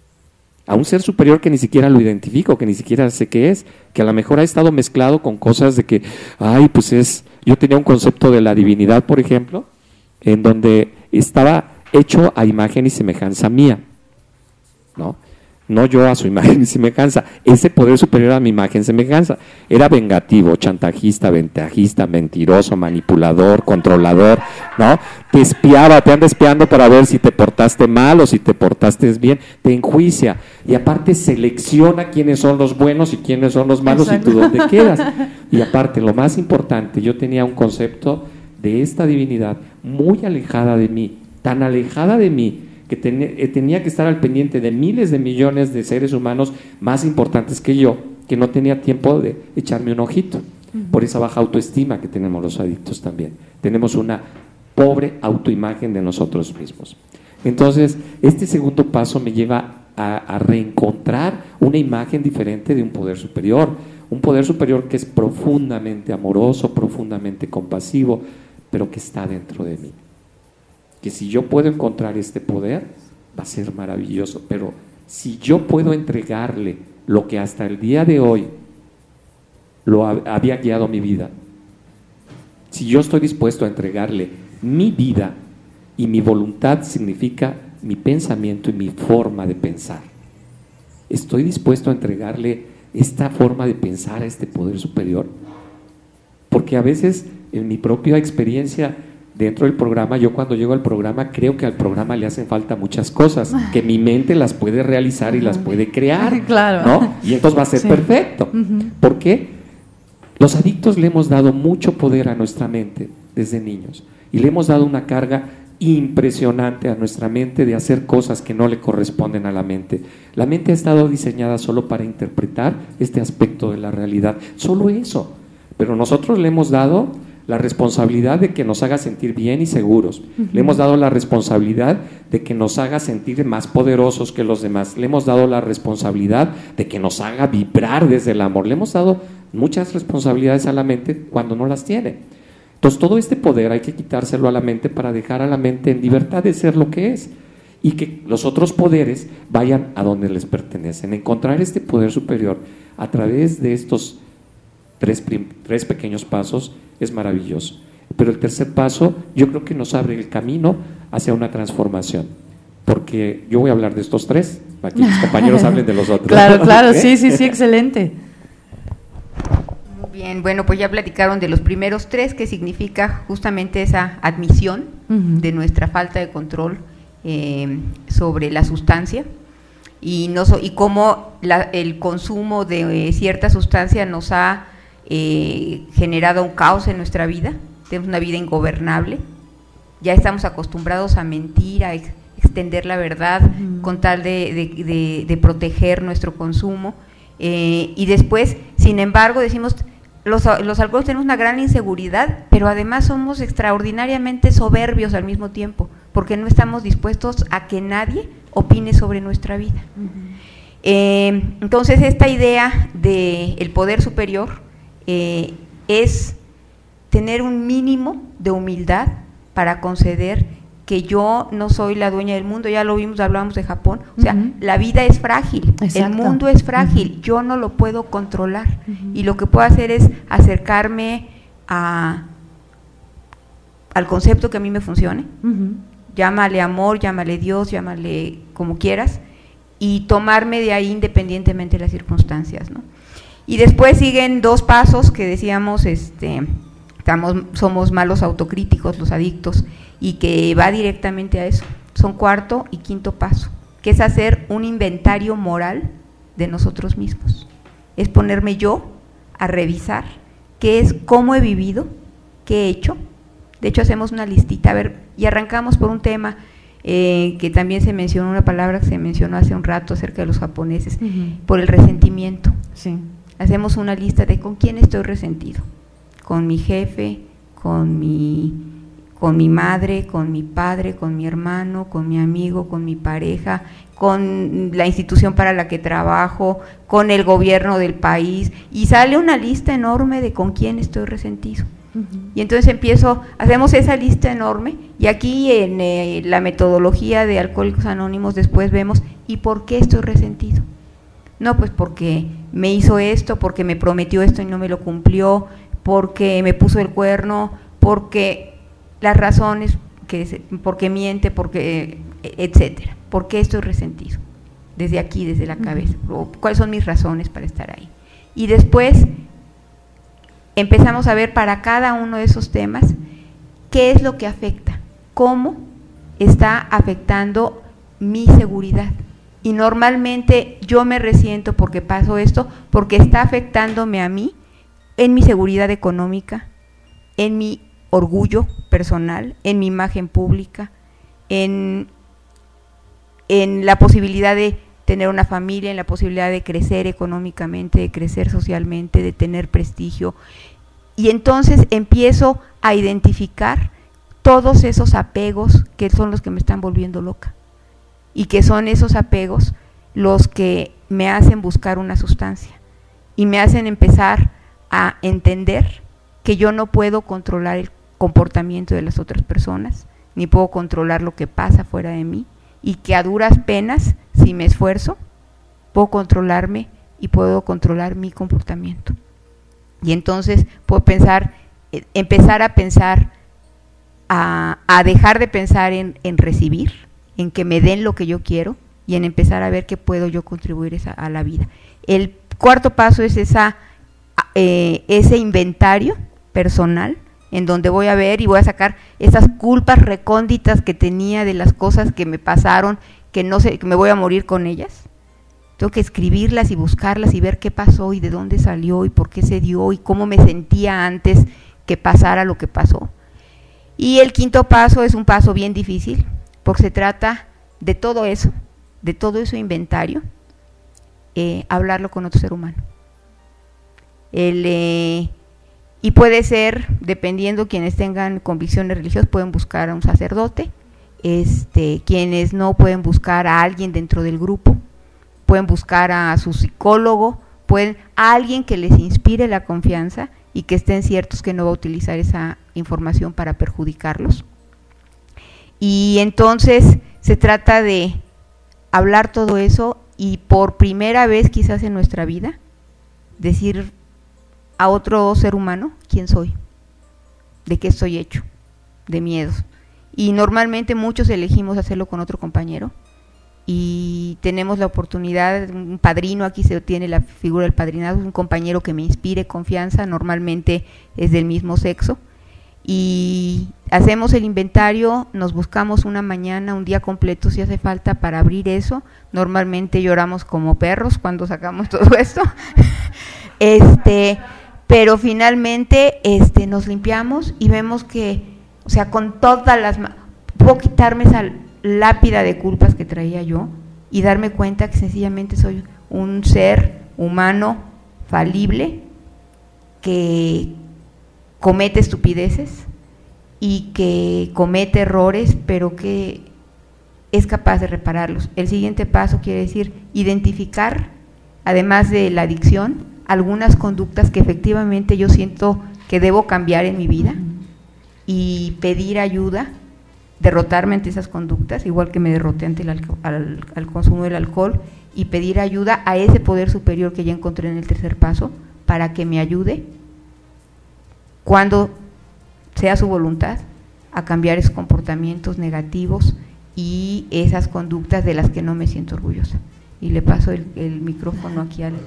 a un ser superior que ni siquiera lo identifico, que ni siquiera sé qué es, que a lo mejor ha estado mezclado con cosas de que, ay, pues es, yo tenía un concepto de la divinidad, por ejemplo, en donde estaba hecho a imagen y semejanza mía, ¿no? No yo a su imagen y semejanza, ese poder superior a mi imagen y semejanza. Era vengativo, chantajista, ventajista, mentiroso, manipulador, controlador, ¿no? Te espiaba, te anda espiando para ver si te portaste mal o si te portaste bien, te enjuicia y aparte selecciona quiénes son los buenos y quiénes son los malos. Exacto. Y tú dónde quedas. Y aparte, lo más importante, yo tenía un concepto de esta divinidad muy alejada de mí, tan alejada de mí, que ten, eh, tenía que estar al pendiente de miles de millones de seres humanos más importantes que yo, que no tenía tiempo de echarme un ojito. Uh-huh. Por esa baja autoestima que tenemos los adictos también. Tenemos una pobre autoimagen de nosotros mismos. Entonces, este segundo paso me lleva a, a reencontrar una imagen diferente de un poder superior, un poder superior que es profundamente amoroso, profundamente compasivo, pero que está dentro de mí. Que si yo puedo encontrar este poder, va a ser maravilloso, pero si yo puedo entregarle lo que hasta el día de hoy lo ha, había guiado mi vida, si yo estoy dispuesto a entregarle mi vida, y mi voluntad significa mi pensamiento y mi forma de pensar, estoy dispuesto a entregarle esta forma de pensar a este poder superior, porque a veces en mi propia experiencia dentro del programa, yo cuando llego al programa creo que al programa le hacen falta muchas cosas, que mi mente las puede realizar y las puede crear, claro, ¿no? Y entonces va a ser sí. perfecto. Uh-huh. ¿Por qué? Los adictos le hemos dado mucho poder a nuestra mente desde niños y le hemos dado una carga impresionante a nuestra mente de hacer cosas que no le corresponden a la mente. La mente ha estado diseñada solo para interpretar este aspecto de la realidad, solo eso, pero nosotros le hemos dado la responsabilidad de que nos haga sentir bien y seguros. Uh-huh. Le hemos dado la responsabilidad de que nos haga sentir más poderosos que los demás. Le hemos dado la responsabilidad de que nos haga vibrar desde el amor. Le hemos dado muchas responsabilidades a la mente cuando no las tiene. Entonces todo este poder hay que quitárselo a la mente para dejar a la mente en libertad de ser lo que es y que los otros poderes vayan a donde les pertenecen. Encontrar este poder superior a través de estos tres, prim- tres pequeños pasos es maravilloso. Pero el tercer paso yo creo que nos abre el camino hacia una transformación, porque yo voy a hablar de estos tres, para que mis compañeros hablen de los otros. Claro, claro, sí, sí, sí, excelente. Bien, bueno, pues ya platicaron de los primeros tres, que significa justamente esa admisión uh-huh. de nuestra falta de control eh, sobre la sustancia y, no so, y cómo la, el consumo de eh, cierta sustancia nos ha eh, generado un caos en nuestra vida. Tenemos una vida ingobernable, ya estamos acostumbrados a mentir, a ex, extender la verdad uh-huh. con tal de, de, de, de proteger nuestro consumo eh, y después, sin embargo, decimos... Los, los alcohólicos tenemos una gran inseguridad, pero además somos extraordinariamente soberbios al mismo tiempo, porque no estamos dispuestos a que nadie opine sobre nuestra vida. Uh-huh. Eh, entonces, esta idea del poder superior eh, es tener un mínimo de humildad para conceder que yo no soy la dueña del mundo. Ya lo vimos, hablábamos de Japón, o sea, uh-huh. la vida es frágil, exacto. El mundo es frágil, uh-huh. yo no lo puedo controlar, uh-huh. y lo que puedo hacer es acercarme a, al concepto que a mí me funcione, uh-huh. llámale amor, llámale Dios, llámale como quieras, y tomarme de ahí independientemente de las circunstancias, ¿no? Y después siguen dos pasos que decíamos, este, estamos, somos malos autocríticos los adictos, y que va directamente a eso, son cuarto y quinto paso, que es hacer un inventario moral de nosotros mismos, es ponerme yo a revisar qué es, cómo he vivido, qué he hecho. De hecho hacemos una listita, a ver, y arrancamos por un tema eh, que también se mencionó, una palabra que se mencionó hace un rato acerca de los japoneses, uh-huh. por el resentimiento. Sí. Hacemos una lista de con quién estoy resentido, con mi jefe, con mi... con mi madre, con mi padre, con mi hermano, con mi amigo, con mi pareja, con la institución para la que trabajo, con el gobierno del país, y sale una lista enorme de con quién estoy resentido. Uh-huh. Y entonces empiezo, hacemos esa lista enorme, y aquí en eh, la metodología de Alcohólicos Anónimos después vemos, ¿y por qué estoy resentido? No, pues porque me hizo esto, porque me prometió esto y no me lo cumplió, porque me puso el cuerno, porque... las razones, que porque miente, porque etcétera. ¿Por qué estoy resentido? Desde aquí, desde la cabeza. ¿Cuáles son mis razones para estar ahí? Y después empezamos a ver para cada uno de esos temas qué es lo que afecta, cómo está afectando mi seguridad. Y normalmente yo me resiento porque pasó esto, porque está afectándome a mí en mi seguridad económica, en mi orgullo personal, en mi imagen pública, en, en la posibilidad de tener una familia, en la posibilidad de crecer económicamente, de crecer socialmente, de tener prestigio. Y entonces empiezo a identificar todos esos apegos que son los que me están volviendo loca, y que son esos apegos los que me hacen buscar una sustancia y me hacen empezar a entender que yo no puedo controlar el comportamiento de las otras personas, ni puedo controlar lo que pasa fuera de mí, y que a duras penas, si me esfuerzo, puedo controlarme y puedo controlar mi comportamiento. Y entonces puedo pensar, eh, empezar a pensar, a, a dejar de pensar en, en recibir, en que me den lo que yo quiero, y en empezar a ver qué puedo yo contribuir esa, a la vida. El cuarto paso es esa, eh, ese inventario personal, en donde voy a ver y voy a sacar esas culpas recónditas que tenía de las cosas que me pasaron, que no sé, que me voy a morir con ellas. Tengo que escribirlas y buscarlas y ver qué pasó y de dónde salió y por qué se dio y cómo me sentía antes que pasara lo que pasó. Y el quinto paso es un paso bien difícil, porque se trata de todo eso, de todo ese inventario, eh, hablarlo con otro ser humano. El, eh, y puede ser, dependiendo, quienes tengan convicciones religiosas pueden buscar a un sacerdote, este, quienes no pueden buscar a alguien dentro del grupo, pueden buscar a su psicólogo, pueden a alguien que les inspire la confianza y que estén ciertos que no va a utilizar esa información para perjudicarlos. Y entonces se trata de hablar todo eso y por primera vez quizás en nuestra vida decir a otro ser humano quién soy, de qué estoy hecho, de miedos. Y normalmente muchos elegimos hacerlo con otro compañero y tenemos la oportunidad, un padrino, aquí se tiene la figura del padrinazgo, un compañero que me inspire confianza, normalmente es del mismo sexo, y hacemos el inventario, nos buscamos una mañana, un día completo si hace falta para abrir eso. Normalmente lloramos como perros cuando sacamos todo esto, este, pero finalmente este, nos limpiamos y vemos que, o sea, con todas las, puedo quitarme esa lápida de culpas que traía yo y darme cuenta que sencillamente soy un ser humano falible que comete estupideces y que comete errores, pero que es capaz de repararlos. El siguiente paso quiere decir identificar, además de la adicción, algunas conductas que efectivamente yo siento que debo cambiar en mi vida y pedir ayuda, derrotarme ante esas conductas, igual que me derroté ante el alco- al, al consumo del alcohol, y pedir ayuda a ese poder superior que ya encontré en el tercer paso para que me ayude cuando sea su voluntad a cambiar esos comportamientos negativos y esas conductas de las que no me siento orgullosa. Y le paso el, el micrófono aquí al...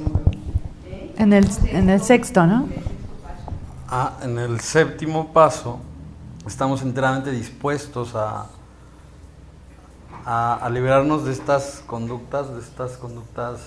En el, en el sexto, ¿no? Ah, en el séptimo paso estamos enteramente dispuestos a, a, a liberarnos de estas conductas, de estas conductas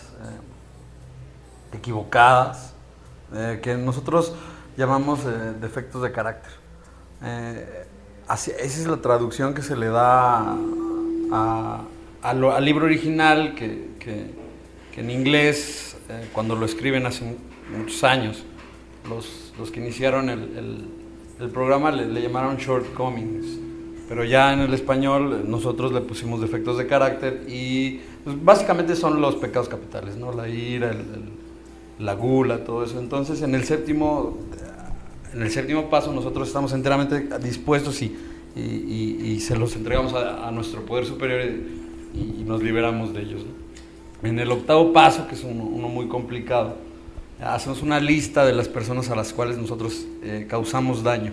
eh, equivocadas, eh, que nosotros llamamos eh, defectos de carácter. Eh, así, esa es la traducción que se le da a, a, a lo, al libro original, que, que, que en inglés, eh, cuando lo escriben hace muchos años, los, los que iniciaron el, el, el programa le, le llamaron shortcomings, pero ya en el español nosotros le pusimos defectos de carácter y pues, básicamente son los pecados capitales, ¿no? La ira, el, el, la gula, todo eso. Entonces en el séptimo en el séptimo paso nosotros estamos enteramente dispuestos y, y, y, y se los entregamos a, a nuestro poder superior y, y nos liberamos de ellos, ¿no? En el octavo paso, que es uno, uno muy complicado, hacemos una lista de las personas a las cuales nosotros eh, causamos daño.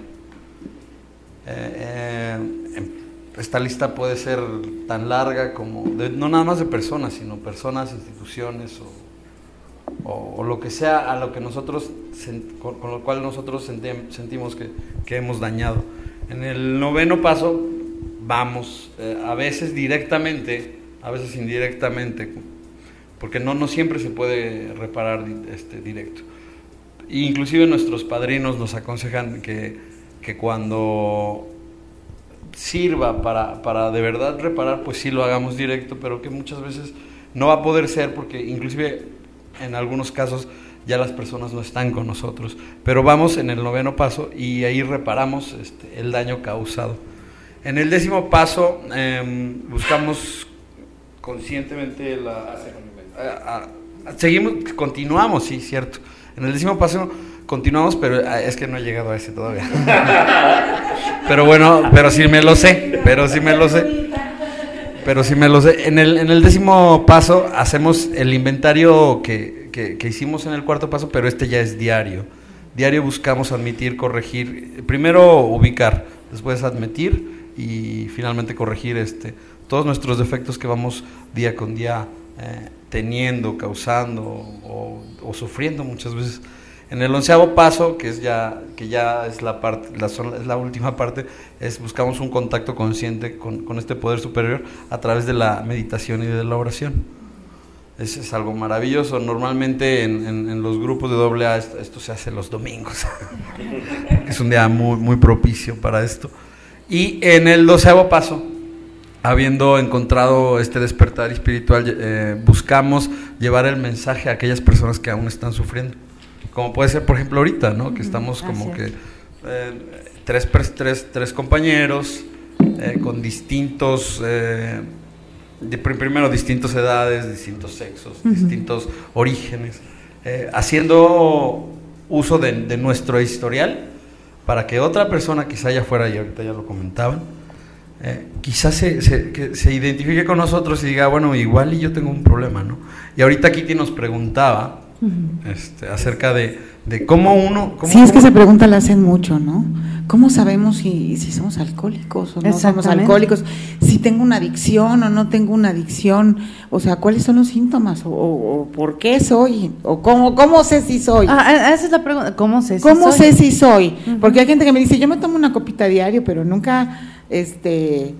Eh, eh, esta lista puede ser tan larga como, de, no nada más de personas, sino personas, instituciones o, o, o lo que sea a lo que nosotros, con, con lo cual nosotros sentim, sentimos que, que hemos dañado. En el noveno paso vamos, eh, a veces directamente, a veces indirectamente, porque no, no siempre se puede reparar este, directo. Inclusive nuestros padrinos nos aconsejan que, que cuando sirva para, para de verdad reparar, pues sí lo hagamos directo, pero que muchas veces no va a poder ser porque inclusive en algunos casos ya las personas no están con nosotros, pero vamos en el noveno paso y ahí reparamos este, el daño causado. En el décimo paso eh, buscamos conscientemente la... A, a, seguimos, continuamos, sí, cierto. En el décimo paso continuamos, pero es que no he llegado a ese todavía. Pero bueno, pero sí me lo sé, pero sí me lo sé. Pero sí me lo sé. En el, en el décimo paso hacemos el inventario que, que, que hicimos en el cuarto paso, pero este ya es diario. Diario buscamos admitir, corregir, primero ubicar, después admitir y finalmente corregir este, todos nuestros defectos que vamos día con día eh, teniendo, causando o, o sufriendo muchas veces. En el onceavo paso, que es ya que ya es la parte, la, es la última parte, es buscamos un contacto consciente con, con este poder superior a través de la meditación y de la oración. Eso es algo maravilloso. Normalmente en, en, en los grupos de doble A esto, esto se hace los domingos. Es un día muy, muy propicio para esto. Y en el doceavo paso, habiendo encontrado este despertar espiritual, eh, buscamos llevar el mensaje a aquellas personas que aún están sufriendo. Como puede ser, por ejemplo, ahorita, ¿no? Que estamos como que eh, tres, tres, tres compañeros eh, con distintos, eh, de, primero distintas edades, distintos sexos, uh-huh. distintos orígenes, eh, haciendo uso de, de nuestro historial para que otra persona quizá allá afuera, y ahorita ya lo comentaban, eh, quizás se, se, que se identifique con nosotros y diga, bueno, igual y yo tengo un problema, ¿no? Y ahorita Kitty nos preguntaba Este, acerca de, de cómo uno... Cómo, sí, es cómo... que esa pregunta la hacen mucho, ¿no? ¿Cómo sabemos si, si somos alcohólicos o no somos alcohólicos? Si tengo una adicción o no tengo una adicción, o sea, ¿cuáles son los síntomas? ¿O, o, o por qué soy? ¿O cómo, cómo sé si soy? Ah, esa es la pregunta, ¿cómo sé si ¿Cómo soy? sé si soy? Uh-huh. Porque hay gente que me dice, yo me tomo una copita diario, pero nunca, este...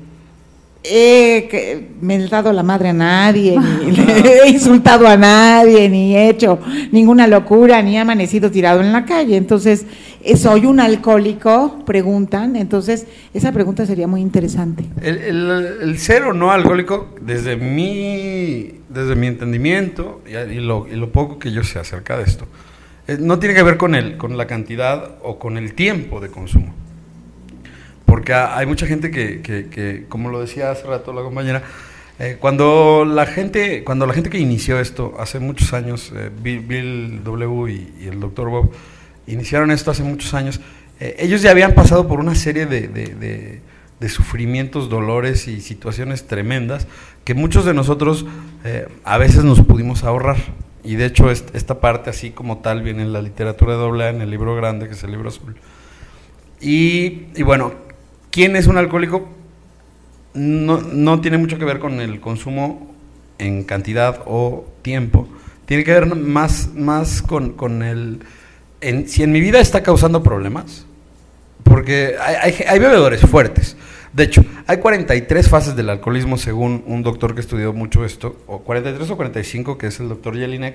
He que, me he dado la madre a nadie, ni he insultado a nadie, ni he hecho ninguna locura, ni he amanecido tirado en la calle. Entonces, ¿soy un alcohólico? Preguntan. Entonces, esa pregunta sería muy interesante. El, el, el ser o no alcohólico, desde mi, desde mi entendimiento y, y, lo, y lo poco que yo sé acerca de esto, eh, no tiene que ver con, el, con la cantidad o con el tiempo de consumo. Porque hay mucha gente que, que, que, como lo decía hace rato la compañera, eh, cuando la gente cuando la gente que inició esto hace muchos años, eh, Bill, Bill W. Y, y el doctor Bob, iniciaron esto hace muchos años, eh, ellos ya habían pasado por una serie de, de, de, de sufrimientos, dolores y situaciones tremendas que muchos de nosotros eh, a veces nos pudimos ahorrar. Y de hecho esta parte así como tal viene en la literatura de doble A, en el libro grande, que es el libro azul. Y, y bueno, ¿quién es un alcohólico? No, no tiene mucho que ver con el consumo en cantidad o tiempo. Tiene que ver más, más con, con el... En, si en mi vida está causando problemas, porque hay, hay, hay bebedores fuertes. De hecho, hay cuarenta y tres fases del alcoholismo según un doctor que estudió mucho esto, o cuarenta y tres o cuarenta y cinco, que es el doctor Jelinek,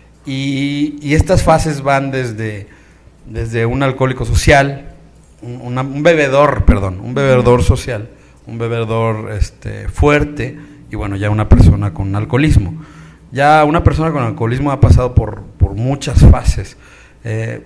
y, y estas fases van desde, desde un alcohólico social, Una, un bebedor, perdón, un bebedor social, un bebedor este, fuerte, y bueno, ya una persona con alcoholismo. Ya una persona con alcoholismo ha pasado por, por muchas fases. Eh,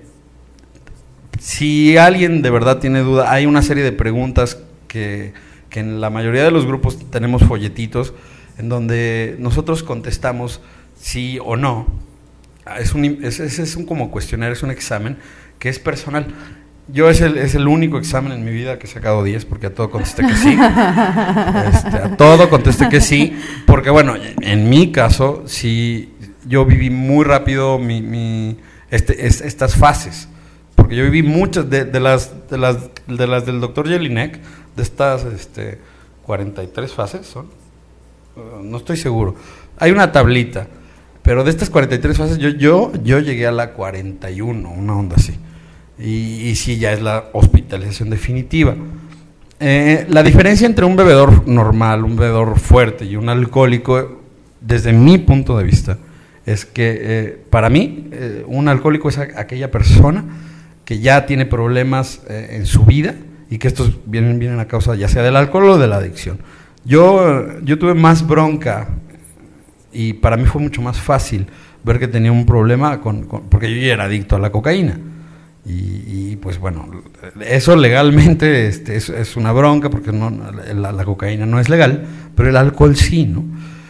si alguien de verdad tiene duda, hay una serie de preguntas que, que en la mayoría de los grupos tenemos folletitos, en donde nosotros contestamos sí o no. Es un, es, es, es un como cuestionario, es un examen que es personal. Yo es el, es el único examen en mi vida que he sacado diez, porque a todo contesté que sí. Este, a todo contesté que sí, porque bueno, en mi caso, sí, yo viví muy rápido mi, mi, este, es, estas fases, porque yo viví muchas de, de, las, de, las, de las del doctor Jelinek, de estas este, cuarenta y tres fases, ¿son? Uh, no estoy seguro. Hay una tablita, pero de estas cuarenta y tres fases, yo, yo, yo llegué a la cuarenta y uno, una onda así. Y, y sí, ya es la hospitalización definitiva. Eh, la diferencia entre un bebedor normal, un bebedor fuerte y un alcohólico, desde mi punto de vista, es que eh, para mí eh, un alcohólico es a, aquella persona que ya tiene problemas eh, en su vida y que estos vienen, vienen a causa ya sea del alcohol o de la adicción. Yo, yo tuve más bronca y para mí fue mucho más fácil ver que tenía un problema con, con porque yo ya era adicto a la cocaína. Y, y pues bueno, eso legalmente este, es, es una bronca porque no, la, la cocaína no es legal, pero el alcohol sí, ¿no?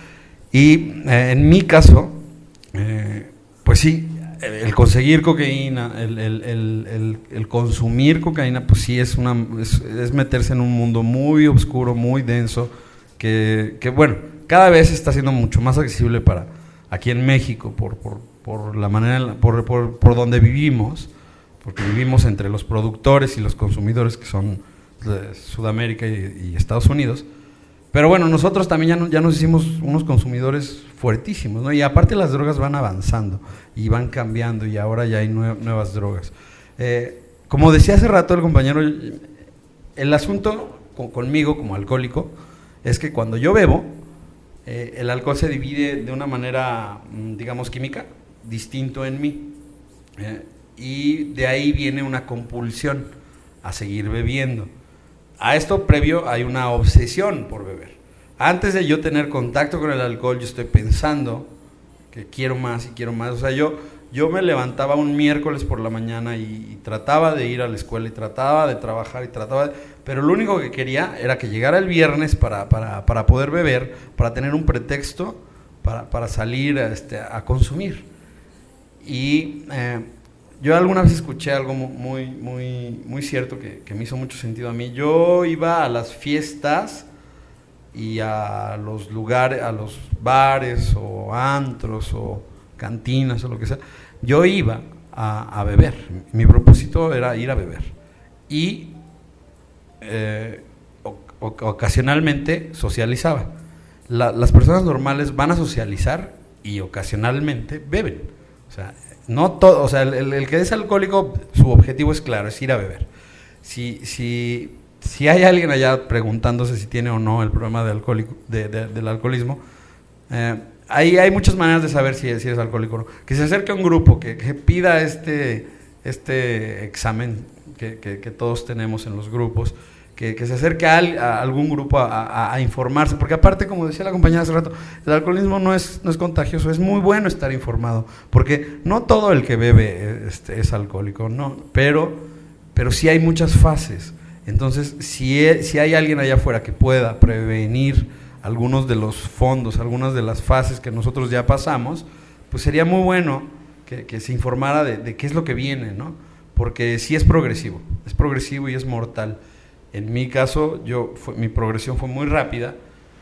Y eh, en mi caso, eh, pues sí, el, el conseguir cocaína, el, el, el, el, el consumir cocaína, pues sí es, una, es, es meterse en un mundo muy oscuro, muy denso, que, que bueno, cada vez está siendo mucho más accesible para aquí en México por, por, por la manera, por, por, por donde vivimos, porque vivimos entre los productores y los consumidores que son de Sudamérica y, y Estados Unidos. Pero bueno, nosotros también ya, no, ya nos hicimos unos consumidores fuertísimos, ¿no? Y aparte las drogas van avanzando y van cambiando y ahora ya hay nue nuevas drogas. Eh, como decía hace rato el compañero, el asunto con, conmigo como alcohólico es que cuando yo bebo, eh, el alcohol se divide de una manera, digamos, química, distinto en mí. Eh, y de ahí viene una compulsión a seguir bebiendo. A esto previo hay una obsesión por beber. Antes de yo tener contacto con el alcohol, yo estoy pensando que quiero más y quiero más. O sea, yo, yo me levantaba un miércoles por la mañana y, y trataba de ir a la escuela y trataba de trabajar y trataba de, pero lo único que quería era que llegara el viernes para, para, para poder beber, para tener un pretexto para, para salir este, a consumir. Y eh, yo alguna vez escuché algo muy, muy, muy cierto que, que me hizo mucho sentido a mí. Yo iba a las fiestas y a los lugares, a los bares o antros o cantinas o lo que sea. Yo iba a, a beber. Mi propósito era ir a beber. Y eh, o, o, ocasionalmente socializaba. La, las personas normales van a socializar y ocasionalmente beben. O sea, no todo, o sea, el, el, el que es alcohólico, su objetivo es claro, es ir a beber. Si, si, si hay alguien allá preguntándose si tiene o no el problema de alcohólico, de, de, del alcoholismo, eh, hay, hay muchas maneras de saber si, si eres alcohólico o no. Que se acerque a un grupo, que, que pida este, este examen que, que, que todos tenemos en los grupos, que, que se acerque a, a algún grupo a, a, a informarse, porque aparte, como decía la compañera hace rato, el alcoholismo no es, no es contagioso, es muy bueno estar informado, porque no todo el que bebe este, es alcohólico, no, pero, pero sí hay muchas fases. Entonces, si, si hay alguien allá afuera que pueda prevenir algunos de los fondos, algunas de las fases que nosotros ya pasamos, pues sería muy bueno que, que se informara de, de qué es lo que viene, ¿no? Porque sí es progresivo, es progresivo y es mortal. En mi caso, yo fue, mi progresión fue muy rápida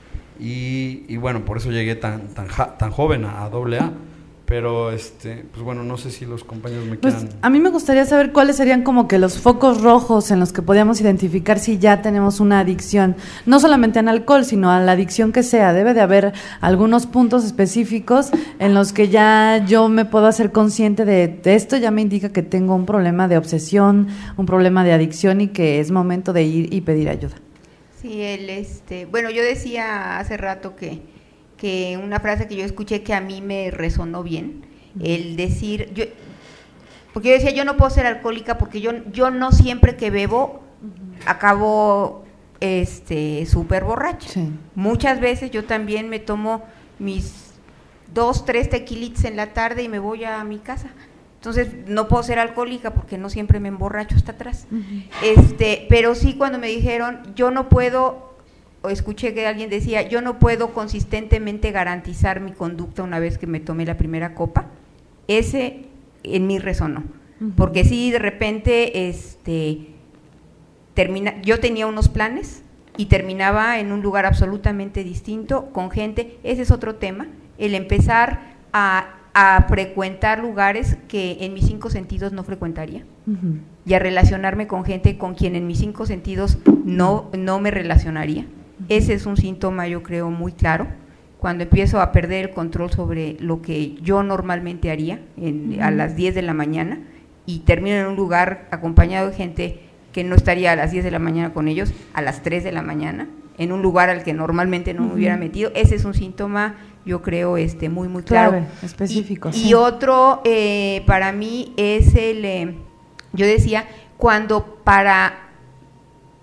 y, y bueno, por eso llegué tan, tan, tan joven a, a doble A. Pero, este, pues bueno, no sé si los compañeros me pues, quieran... A mí me gustaría saber cuáles serían como que los focos rojos en los que podríamos identificar si ya tenemos una adicción, no solamente al alcohol, sino a la adicción que sea. Debe de haber algunos puntos específicos en los que ya yo me puedo hacer consciente de, de esto, ya me indica que tengo un problema de obsesión, un problema de adicción y que es momento de ir y pedir ayuda. Sí, el, este, bueno, yo decía hace rato que... que una frase que yo escuché que a mí me resonó bien, el decir, yo, porque yo decía, yo no puedo ser alcohólica porque yo, yo no siempre que bebo acabo este súper borracha. Sí. Muchas veces yo también me tomo mis dos, tres tequilitos en la tarde y me voy a mi casa. Entonces no puedo ser alcohólica porque no siempre me emborracho hasta atrás. Uh-huh. Este, pero sí cuando me dijeron, yo no puedo... o escuché que alguien decía, yo no puedo consistentemente garantizar mi conducta una vez que me tomé la primera copa, ese en mí resonó, uh-huh. Porque sí, de repente, este, termina, yo tenía unos planes y terminaba en un lugar absolutamente distinto, con gente, ese es otro tema, el empezar a, a frecuentar lugares que en mis cinco sentidos no frecuentaría, uh-huh. Y a relacionarme con gente con quien en mis cinco sentidos no, no me relacionaría. Ese es un síntoma, yo creo, muy claro, cuando empiezo a perder el control sobre lo que yo normalmente haría en, uh-huh. a las diez de la mañana y termino en un lugar acompañado de gente que no estaría a las diez de la mañana con ellos, a las tres de la mañana, en un lugar al que normalmente no uh-huh. me hubiera metido. Ese es un síntoma, yo creo, este muy, muy claro. Clave, específico. Y, sí. y otro, eh, para mí, es el, eh, yo decía, cuando para...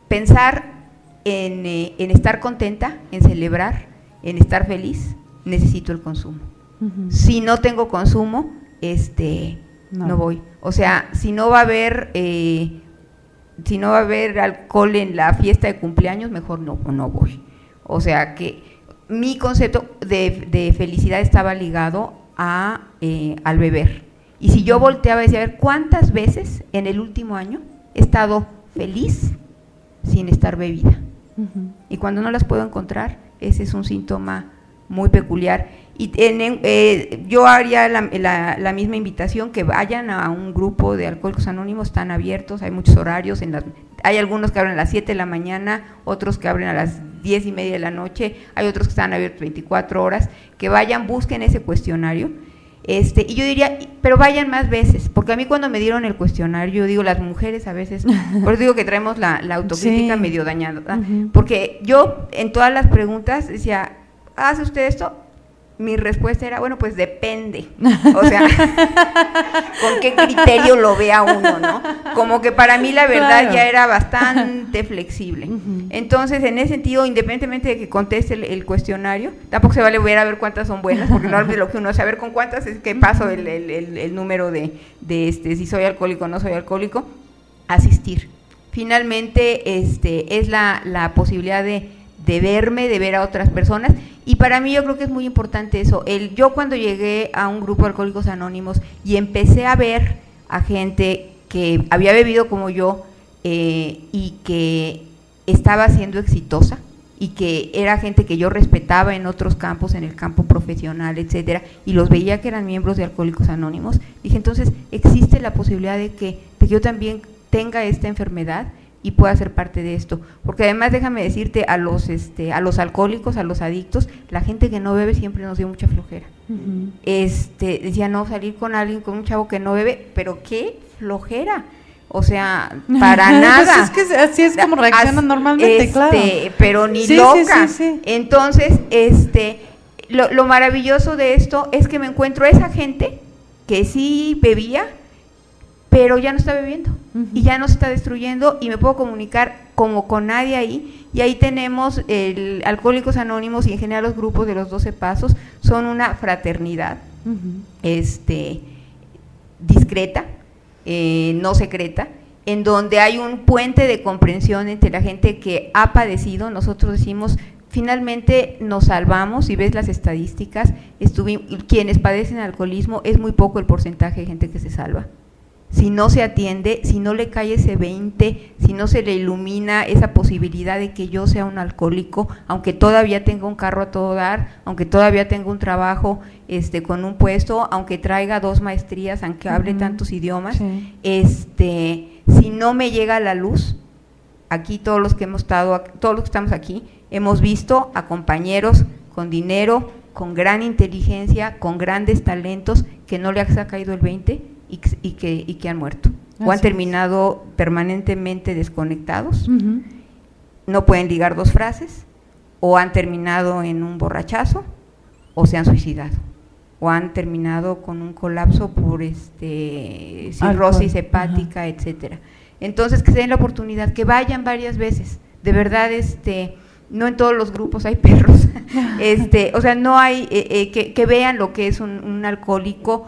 pensar en, eh, en estar contenta, en celebrar, en estar feliz, necesito el consumo. Uh-huh. Si no tengo consumo, este, no. no voy. O sea, si no va a haber, eh, si no va a haber alcohol en la fiesta de cumpleaños, mejor no, no voy. O sea que mi concepto de, de felicidad estaba ligado a, eh, al beber. Y si yo volteaba y decía, a ver, ¿cuántas veces en el último año he estado feliz sin estar bebida? Uh-huh. Y cuando no las puedo encontrar, ese es un síntoma muy peculiar. Y en, eh, yo haría la, la, la misma invitación, que vayan a un grupo de Alcohólicos Anónimos, están abiertos, hay muchos horarios, en las, hay algunos que abren a las siete de la mañana, otros que abren a las diez y media de la noche, hay otros que están abiertos veinticuatro horas, que vayan, busquen ese cuestionario, este, y yo diría, pero vayan más veces, porque a mí cuando me dieron el cuestionario, yo digo, las mujeres a veces, por eso digo que traemos la, la autocrítica sí. medio dañada, uh-huh. porque yo en todas las preguntas decía, ¿hace usted esto? Mi respuesta era, bueno, pues depende, o sea, con qué criterio lo vea uno, ¿no? Como que para mí la verdad claro. ya era bastante flexible. Uh-huh. Entonces, en ese sentido, independientemente de que conteste el, el cuestionario, tampoco se vale ver a ver cuántas son buenas, porque no es lo que uno sabe con cuántas es que paso el, el, el, el número de, de este, si soy alcohólico o no soy alcohólico, asistir. Finalmente, este, es la, la posibilidad de, de verme, de ver a otras personas. Y para mí yo creo que es muy importante eso. El, yo cuando llegué a un grupo de Alcohólicos Anónimos y empecé a ver a gente que había bebido como yo eh, y que estaba siendo exitosa y que era gente que yo respetaba en otros campos, en el campo profesional, etcétera, y los veía que eran miembros de Alcohólicos Anónimos, dije, entonces existe la posibilidad de que, de que yo también tenga esta enfermedad y pueda ser parte de esto, porque además déjame decirte, a los este a los alcohólicos, a los adictos, la gente que no bebe siempre nos dio mucha flojera. Uh-huh. Este decía, no, salir con alguien, con un chavo que no bebe, pero qué flojera, o sea, para nada. Pues es que así es como reaccionan As, normalmente, este, claro. Pero ni sí, loca. Sí, sí, sí. Entonces, este lo, lo maravilloso de esto es que me encuentro a esa gente que sí bebía, pero ya no está bebiendo uh-huh. y ya no se está destruyendo, y me puedo comunicar como con nadie ahí, y ahí tenemos el Alcohólicos Anónimos y en general los grupos de los doce pasos son una fraternidad uh-huh. este discreta, eh, no secreta, en donde hay un puente de comprensión entre la gente que ha padecido. Nosotros decimos, finalmente nos salvamos, y ves las estadísticas, estuvimos, quienes padecen alcoholismo, es muy poco el porcentaje de gente que se salva. Si no se atiende, si no le cae ese veinte, si no se le ilumina esa posibilidad de que yo sea un alcohólico, aunque todavía tenga un carro a todo dar, aunque todavía tenga un trabajo este con un puesto, aunque traiga dos maestrías, aunque hable uh-huh. tantos idiomas, sí. este, si no me llega la luz, aquí todos los que hemos estado, todos los que estamos aquí, hemos visto a compañeros con dinero, con gran inteligencia, con grandes talentos, que no les ha caído el veinte, Y, y, que, y que han muerto Así o han terminado es. permanentemente desconectados, uh-huh. no pueden ligar dos frases, o han terminado en un borrachazo, o se han suicidado, o han terminado con un colapso por este cirrosis hepática, uh-huh. etcétera. Entonces, que se den la oportunidad, que vayan varias veces, de verdad, este no en todos los grupos hay perros, este o sea, no hay, eh, eh, que, que vean lo que es un, un alcohólico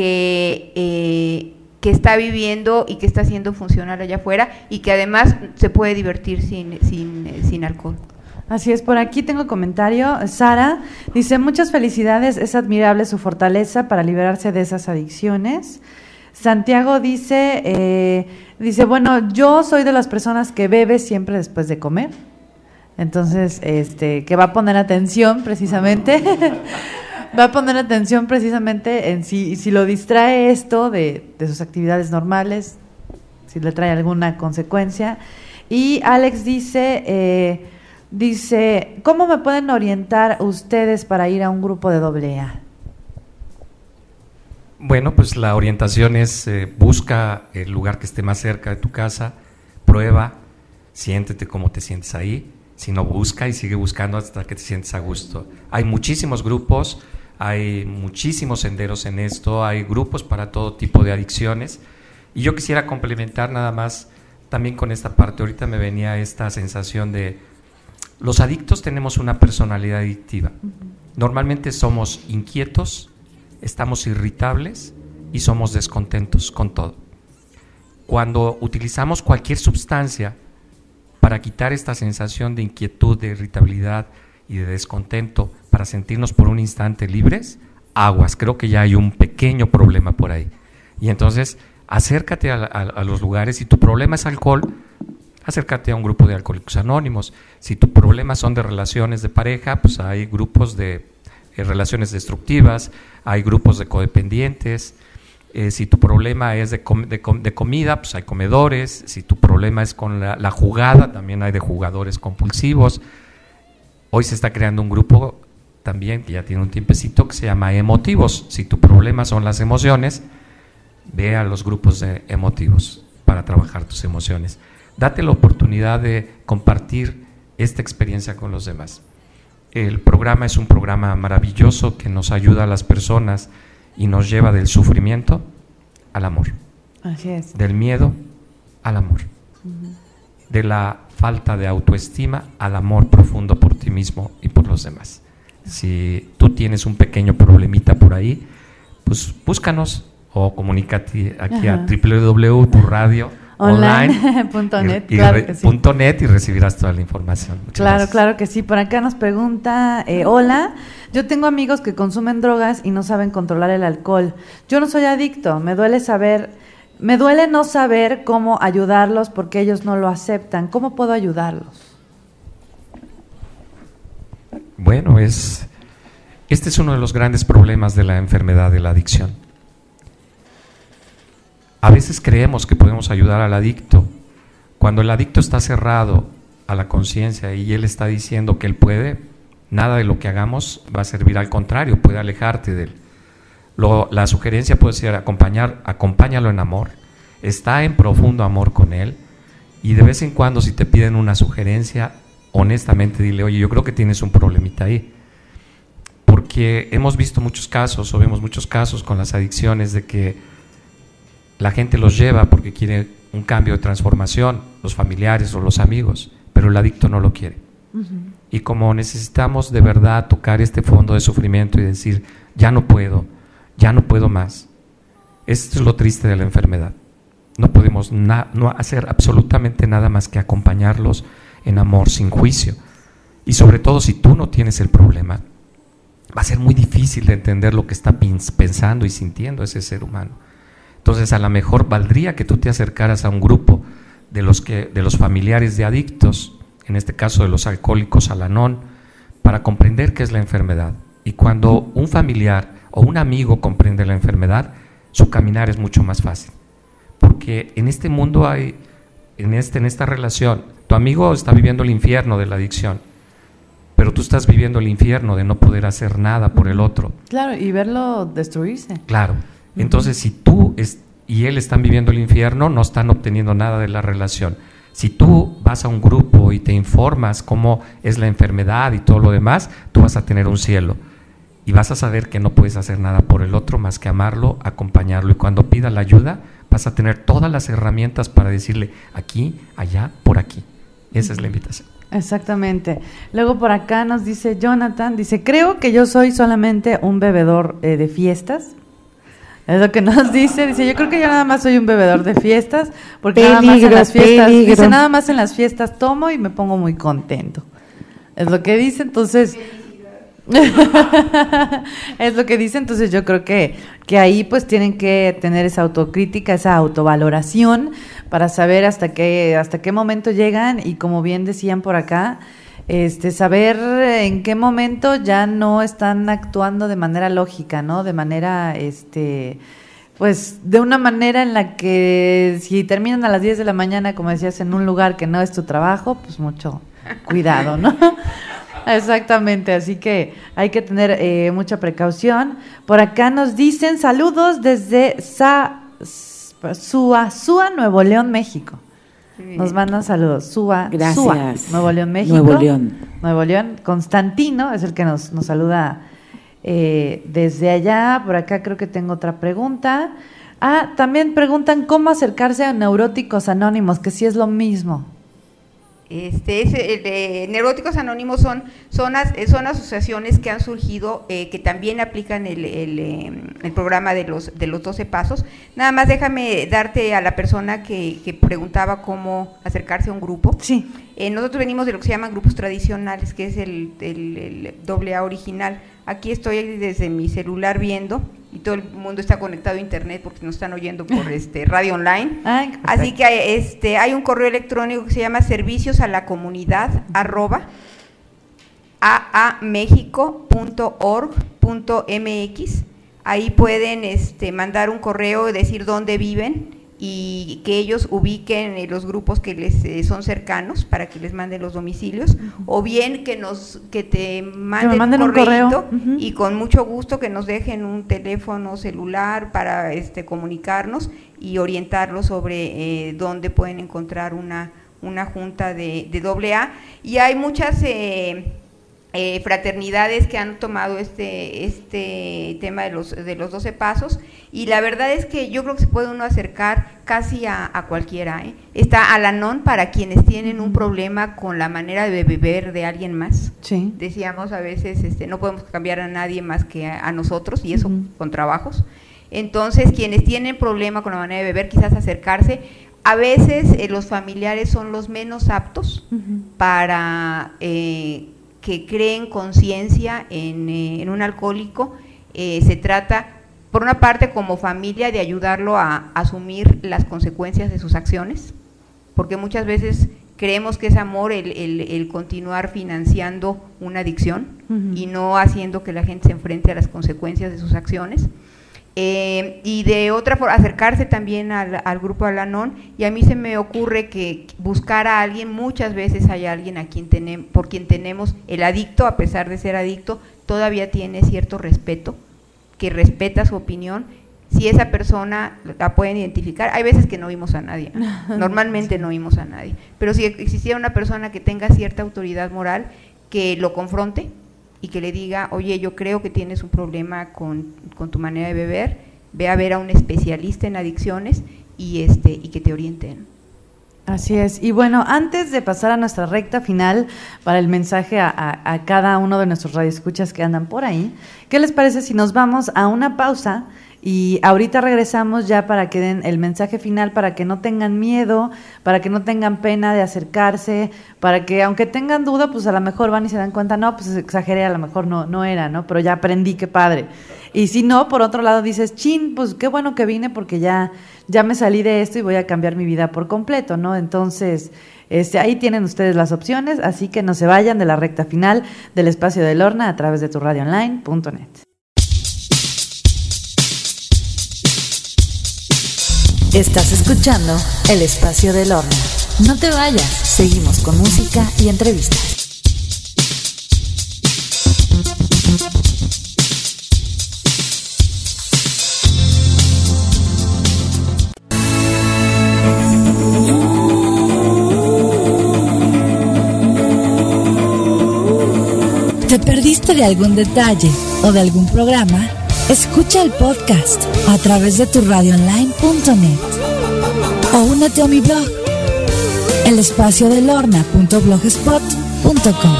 que eh, que está viviendo y que está haciendo funcional allá afuera, y que además se puede divertir sin, sin, sin alcohol. Así es, por aquí tengo comentario. Sara dice, muchas felicidades, es admirable su fortaleza para liberarse de esas adicciones. Santiago dice, eh, dice, bueno, yo soy de las personas que bebe siempre después de comer, entonces, este, que va a poner atención precisamente va a poner atención precisamente en si, si lo distrae esto de, de sus actividades normales, si le trae alguna consecuencia. Y Alex dice, eh, dice, ¿cómo me pueden orientar ustedes para ir a un grupo de doble A? Bueno, pues la orientación es, eh, busca el lugar que esté más cerca de tu casa, prueba, siéntete cómo te sientes ahí, si no, busca y sigue buscando hasta que te sientes a gusto. Hay muchísimos grupos, hay muchísimos senderos en esto, hay grupos para todo tipo de adicciones, y yo quisiera complementar nada más también con esta parte. Ahorita me venía esta sensación de, los adictos tenemos una personalidad adictiva. Uh-huh. Normalmente somos inquietos, estamos irritables y somos descontentos con todo. Cuando utilizamos cualquier sustancia para quitar esta sensación de inquietud, de irritabilidad y de descontento, para sentirnos por un instante libres, aguas, creo que ya hay un pequeño problema por ahí. Y entonces, acércate a, a, a los lugares. Si tu problema es alcohol, acércate a un grupo de Alcohólicos Anónimos. Si tu problema son de relaciones de pareja, pues hay grupos de eh, relaciones destructivas, hay grupos de codependientes. Eh, si tu problema es de, com- de, com- de comida, pues hay comedores. Si tu problema es con la, la jugada, también hay de jugadores compulsivos. Hoy se está creando un grupo también, que ya tiene un tiempecito, que se llama Emotivos. Si tu problema son las emociones, ve a los grupos de emotivos para trabajar tus emociones. Date la oportunidad de compartir esta experiencia con los demás. El programa es un programa maravilloso que nos ayuda a las personas y nos lleva del sufrimiento al amor. Así es. Del miedo al amor. Uh-huh. De la falta de autoestima al amor profundo por ti mismo y por los demás. Si tú tienes un pequeño problemita por ahí, pues búscanos o comunícate aquí Ajá. a doble u doble u doble u punto tu radio online punto net, y, y, claro re, que sí. punto net y recibirás toda la información. Muchas claro, gracias. Claro que sí. Por acá nos pregunta, eh, hola, yo tengo amigos que consumen drogas y no saben controlar el alcohol. Yo no soy adicto, me duele saber, me duele no saber cómo ayudarlos porque ellos no lo aceptan. ¿Cómo puedo ayudarlos? Bueno, es este es uno de los grandes problemas de la enfermedad de la adicción. A veces creemos que podemos ayudar al adicto. Cuando el adicto está cerrado a la conciencia y él está diciendo que él puede, nada de lo que hagamos va a servir, al contrario, puede alejarte de él. Lo, la sugerencia puede ser acompañar, acompáñalo en amor, está en profundo amor con él, y de vez en cuando si te piden una sugerencia, honestamente dile, oye, yo creo que tienes un problemita ahí. Porque hemos visto muchos casos, o vemos muchos casos con las adicciones de que la gente los lleva porque quiere un cambio de transformación, los familiares o los amigos, pero el adicto no lo quiere. Uh-huh. Y como necesitamos de verdad tocar este fondo de sufrimiento y decir, ya no puedo, ya no puedo más. Esto es lo triste de la enfermedad. No podemos na- no hacer absolutamente nada más que acompañarlos en amor, sin juicio. Y sobre todo si tú no tienes el problema, va a ser muy difícil de entender lo que está pensando y sintiendo ese ser humano. Entonces a lo mejor valdría que tú te acercaras a un grupo de los, que, de los familiares de adictos, en este caso de los alcohólicos Al-Anón, para comprender qué es la enfermedad. Y cuando un familiar o un amigo comprende la enfermedad, su caminar es mucho más fácil. Porque en este mundo hay, en, este, en esta relación, tu amigo está viviendo el infierno de la adicción, pero tú estás viviendo el infierno de no poder hacer nada por el otro. Claro, y verlo destruirse. Claro. Entonces, si tú es, y él están viviendo el infierno, no están obteniendo nada de la relación. Si tú vas a un grupo y te informas cómo es la enfermedad y todo lo demás, tú vas a tener un cielo. Y vas a saber que no puedes hacer nada por el otro más que amarlo, acompañarlo. Y cuando pida la ayuda, vas a tener todas las herramientas para decirle aquí, allá, por aquí. Esa es la invitación. Exactamente. Luego por acá nos dice Jonathan, dice, creo que yo soy solamente un bebedor eh, de fiestas. Es lo que nos dice, dice, yo creo que yo nada más soy un bebedor de fiestas, porque peligro, nada más en las fiestas, peligro. dice, nada más en las fiestas tomo y me pongo muy contento. Es lo que dice, entonces... es lo que dice, entonces yo creo que, que ahí pues tienen que tener esa autocrítica, esa autovaloración para saber hasta qué, hasta qué momento llegan y como bien decían por acá, este saber en qué momento ya no están actuando de manera lógica, ¿no? De manera, este pues de una manera en la que si terminan a las diez de la mañana, como decías, en un lugar que no es tu trabajo, pues mucho cuidado, ¿no? Exactamente, así que hay que tener eh, mucha precaución. Por acá nos dicen saludos desde Sa, Suazua, Nuevo León, México. Nos mandan saludos. Sua, Gracias. Sua, Nuevo León, México. Nuevo León. Nuevo León. Constantino es el que nos, nos saluda eh, desde allá. Por acá creo que tengo otra pregunta. Ah, también preguntan cómo acercarse a Neuróticos Anónimos, que sí es lo mismo. Este, es, eh, Neuróticos Anónimos son, son, son asociaciones que han surgido, eh, que también aplican el, el, eh, el programa de los, de los doce pasos. Nada más déjame darte a la persona que, que preguntaba cómo acercarse a un grupo. Sí. Eh, nosotros venimos de lo que se llaman grupos tradicionales, que es el, el, el doble A original. Aquí estoy desde mi celular viendo, y todo el mundo está conectado a internet porque nos están oyendo por este radio online. Ay, así que este hay un correo electrónico que se llama servicios a la comunidad arroba a a mexico punto org punto m x. Ahí pueden este mandar un correo y decir dónde viven y que ellos ubiquen los grupos que les eh, son cercanos para que les manden los domicilios, uh-huh. o bien que nos que te manden, que manden un correo uh-huh. y con mucho gusto que nos dejen un teléfono celular para este comunicarnos y orientarlos sobre eh, dónde pueden encontrar una una junta de, de doble A. Y hay muchas eh, eh, fraternidades que han tomado este este tema de los de los doce pasos, y la verdad es que yo creo que se puede uno acercar casi a, a cualquiera, ¿eh? Está Al-Anon para quienes tienen un problema con la manera de beber de alguien más. Sí. Decíamos a veces este no podemos cambiar a nadie más que a, a nosotros, y eso uh-huh. con trabajos. Entonces, quienes tienen problema con la manera de beber, quizás acercarse. A veces eh, los familiares son los menos aptos uh-huh. para eh, que creen conciencia en, eh, en un alcohólico. Eh, se trata, por una parte, como familia, de ayudarlo a, a asumir las consecuencias de sus acciones, porque muchas veces creemos que es amor el, el, el continuar financiando una adicción uh-huh. y no haciendo que la gente se enfrente a las consecuencias de sus acciones. Eh, y de otra forma, acercarse también al, al grupo Al-Anon, y a mí se me ocurre que buscar a alguien, muchas veces hay alguien a quien tenem, por quien tenemos, el adicto, a pesar de ser adicto, todavía tiene cierto respeto, que respeta su opinión. Si esa persona la pueden identificar, hay veces que no oímos a nadie, normalmente no oímos a nadie, pero si existiera una persona que tenga cierta autoridad moral, que lo confronte y que le diga, oye, yo creo que tienes un problema con, con tu manera de beber, ve a ver a un especialista en adicciones y este y que te orienten. Así es. Y bueno, antes de pasar a nuestra recta final para el mensaje a, a, a cada uno de nuestros radioescuchas que andan por ahí, ¿qué les parece si nos vamos a una pausa? Y ahorita regresamos ya para que den el mensaje final, para que no tengan miedo, para que no tengan pena de acercarse, para que aunque tengan duda, pues a lo mejor van y se dan cuenta, no, pues exageré, a lo mejor no no era, ¿no? Pero ya aprendí, qué padre. Y si no, por otro lado dices, chin, pues qué bueno que vine porque ya, ya me salí de esto y voy a cambiar mi vida por completo, ¿no? Entonces, este, ahí tienen ustedes las opciones, así que no se vayan de la recta final del Espacio de Lorna a través de tu radio online punto net. Estás escuchando El Espacio de Lorna. No te vayas, seguimos con música y entrevistas. ¿Te perdiste de algún detalle o de algún programa? Escucha el podcast a través de tu radio online punto net o únete a mi blog, el espacio de lorna punto blogspot punto com.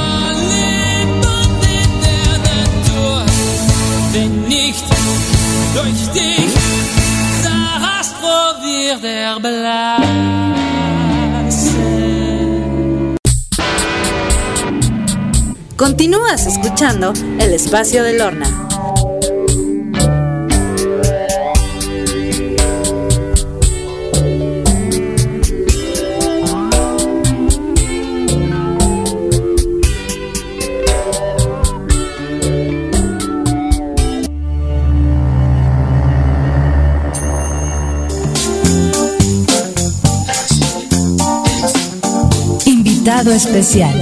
Continúas escuchando El Espacio de Lorna. Invitado especial.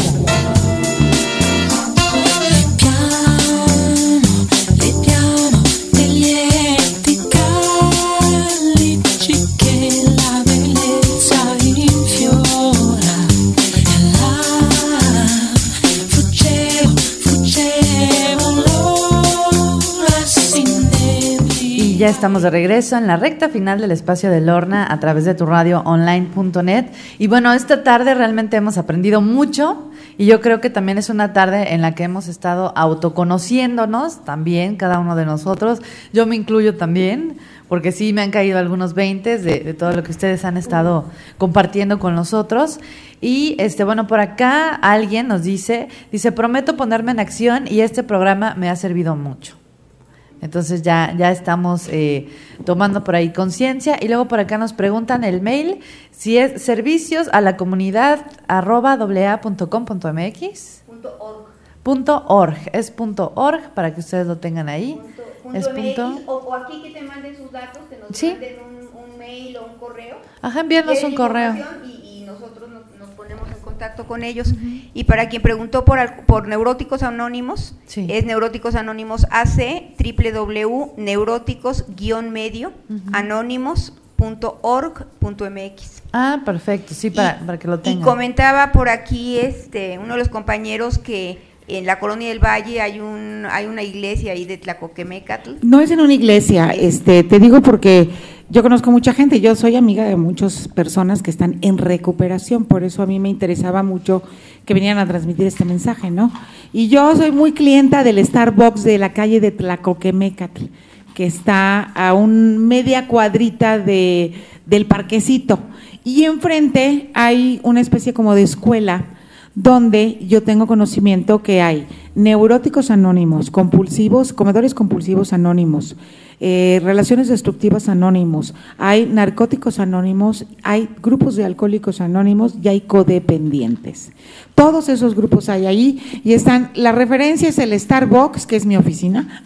ya estamos de regreso en la recta final del espacio de Lorna a través de tu radio online punto net. Y bueno, esta tarde realmente hemos aprendido mucho y yo creo que también es una tarde en la que hemos estado autoconociéndonos también, cada uno de nosotros. Yo me incluyo también, porque sí me han caído algunos veintes de, de todo lo que ustedes han estado compartiendo con nosotros. Y este bueno, por acá alguien nos dice, dice, prometo ponerme en acción y este programa me ha servido mucho. Entonces ya, ya estamos eh, tomando por ahí conciencia. Y luego por acá nos preguntan el mail, si es servicios a la comunidad arroba a punto com punto mx. Punto org. Punto org, es punto org para que ustedes lo tengan ahí. Punto, punto es M X, punto... o, o aquí que te manden sus datos, que nos ¿Sí? manden un, un mail o un correo. Ajá, envíanos un correo. Y, y nosotros nos, nos ponemos en contacto con ellos. Uh-huh. Y para quien preguntó por, por Neuróticos Anónimos, sí. es Neuróticos Anónimos A C, doble u doble u doble u punto neuróticos guión medio anónimos punto org punto m x. Ah, perfecto, sí, para, y, para que lo tengan. Y comentaba por aquí este uno de los compañeros que en la Colonia del Valle hay un hay una iglesia ahí de Tlacoquemecatl. No es en una iglesia, este te digo porque yo conozco mucha gente, yo soy amiga de muchas personas que están en recuperación, por eso a mí me interesaba mucho que vinieran a transmitir este mensaje, ¿no? Y yo soy muy clienta del Starbucks de la calle de Tlacoquemecatl, que está a un media cuadrita de del parquecito, y enfrente hay una especie como de escuela donde yo tengo conocimiento que hay neuróticos anónimos, compulsivos, comedores compulsivos anónimos, eh, relaciones destructivas anónimos, hay narcóticos anónimos, hay grupos de alcohólicos anónimos y hay codependientes. Todos esos grupos hay ahí y están, la referencia es el Starbucks, que es mi oficina,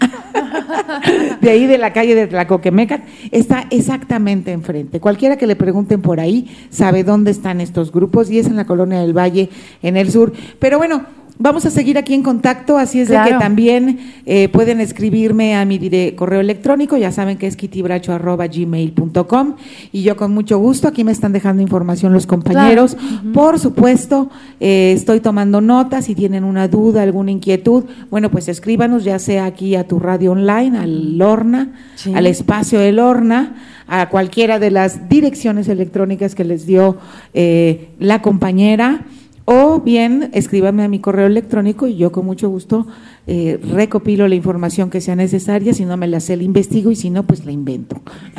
de ahí de la calle de Tlacoquemecatl, está exactamente enfrente. Cualquiera que le pregunten por ahí sabe dónde están estos grupos y es en la Colonia del Valle, en el sur. Pero bueno, vamos a seguir aquí en contacto, así es claro. de que también eh, pueden escribirme a mi dire- correo electrónico, ya saben que es kitibracho arroba gmail punto com, y yo con mucho gusto, aquí me están dejando información los compañeros, claro. uh-huh. por supuesto, eh, estoy tomando notas, si tienen una duda, alguna inquietud, bueno, pues escríbanos, ya sea aquí a tu radio online, al Lorna, sí. al espacio de Lorna, a cualquiera de las direcciones electrónicas que les dio eh, la compañera, o bien escríbame a mi correo electrónico y yo con mucho gusto eh, recopilo la información que sea necesaria, si no me la sé, la investigo y si no, pues la invento.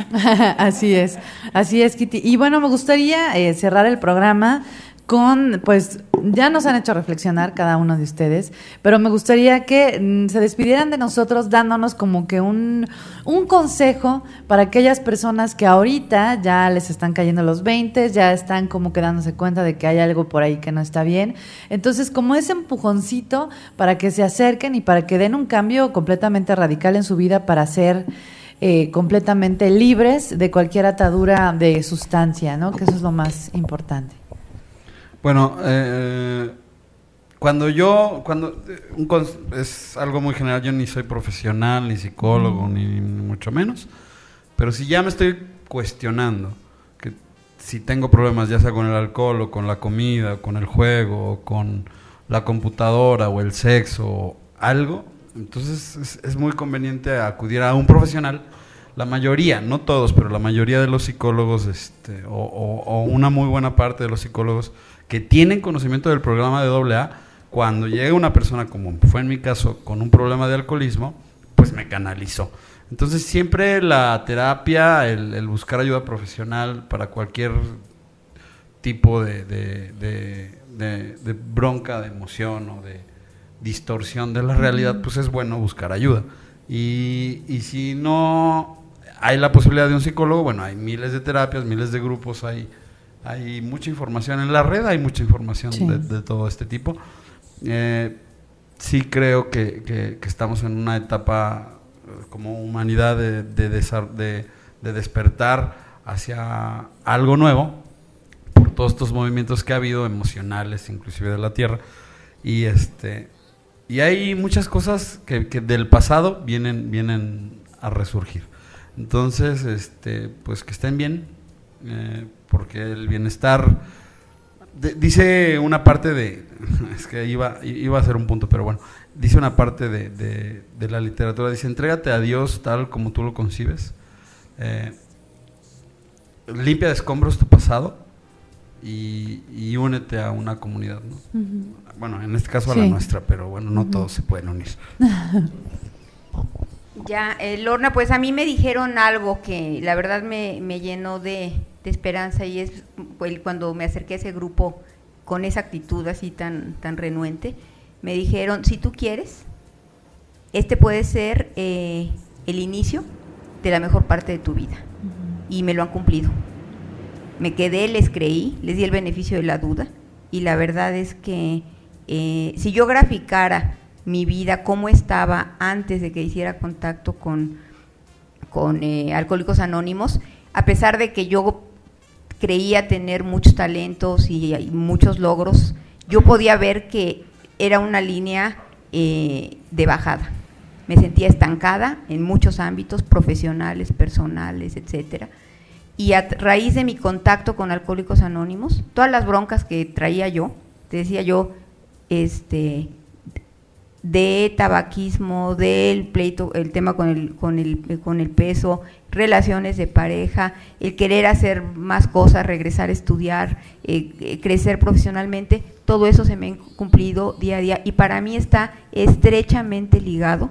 Así es, así es, Kitty. Y bueno, me gustaría eh, cerrar el programa con, pues, ya nos han hecho reflexionar cada uno de ustedes, pero me gustaría que mm, se despidieran de nosotros dándonos como que un, un consejo para aquellas personas que ahorita ya les están cayendo los veinte, ya están como que dándose cuenta de que hay algo por ahí que no está bien. Entonces, como ese empujoncito para que se acerquen y para que den un cambio completamente radical en su vida para ser eh, completamente libres de cualquier atadura de sustancia, ¿no? Que eso es lo más importante. Bueno, eh, cuando yo, cuando un, es algo muy general, yo ni soy profesional, ni psicólogo, mm. ni, ni mucho menos, pero si ya me estoy cuestionando que si tengo problemas ya sea con el alcohol o con la comida, o con el juego, o con la computadora o el sexo o algo, entonces es, es muy conveniente acudir a un profesional. La mayoría, no todos, pero la mayoría de los psicólogos, este, o, o, o una muy buena parte de los psicólogos que tienen conocimiento del programa de doble A, cuando llega una persona, como fue en mi caso, con un problema de alcoholismo, pues me canalizó. Entonces siempre la terapia, el, el buscar ayuda profesional para cualquier tipo de, de, de, de, de bronca, de emoción o de distorsión de la realidad, pues es bueno buscar ayuda. Y, y si no hay la posibilidad de un psicólogo, bueno, hay miles de terapias, miles de grupos, hay... Hay mucha información en la red, hay mucha información sí. de, de todo este tipo. Eh, sí creo que, que, que estamos en una etapa como humanidad de, de, de, de despertar hacia algo nuevo, por todos estos movimientos que ha habido, emocionales, inclusive de la Tierra. Y este y hay muchas cosas que, que del pasado vienen, vienen a resurgir. Entonces, este, pues que estén bien, eh, porque el bienestar, de, dice una parte de, es que iba, iba a ser un punto, pero bueno, dice una parte de, de, de la literatura, dice, entrégate a Dios tal como tú lo concibes, Eh, limpia de escombros tu pasado y, y únete a una comunidad, ¿no? Uh-huh. Bueno, en este caso a sí. la nuestra, pero bueno, no uh-huh. todos se pueden unir. Ya, eh, Lorna, pues a mí me dijeron algo que la verdad me, me llenó de, de esperanza, y es pues, cuando me acerqué a ese grupo con esa actitud así tan, tan renuente, me dijeron, si tú quieres, este puede ser eh, el inicio de la mejor parte de tu vida. Uh-huh. Y me lo han cumplido. Me quedé, les creí, les di el beneficio de la duda, y la verdad es que eh, si yo graficara mi vida, cómo estaba antes de que hiciera contacto con, con eh, Alcohólicos Anónimos, a pesar de que yo creía tener muchos talentos y, y muchos logros, yo podía ver que era una línea eh, de bajada. Me sentía estancada en muchos ámbitos profesionales, personales, etcétera. Y a raíz de mi contacto con Alcohólicos Anónimos, todas las broncas que traía yo, te decía yo, este, de tabaquismo, del pleito, el tema con el, con el, con el peso, relaciones de pareja, el querer hacer más cosas, regresar a estudiar, eh, crecer profesionalmente, todo eso se me ha cumplido día a día, y para mí está estrechamente ligado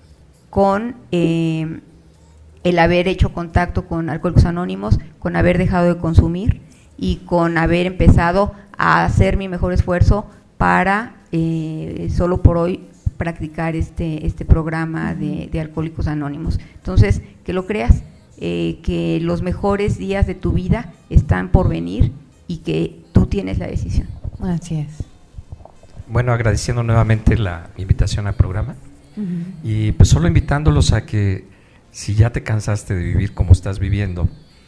con eh, el haber hecho contacto con Alcohólicos Anónimos, con haber dejado de consumir y con haber empezado a hacer mi mejor esfuerzo para eh, solo por hoy practicar este, este programa de, de Alcohólicos Anónimos. Entonces, que lo creas, eh, que los mejores días de tu vida están por venir y que tú tienes la decisión. Así es. Bueno, agradeciendo nuevamente la invitación al programa. Uh-huh. Y pues solo invitándolos a que si ya te cansaste de vivir como estás viviendo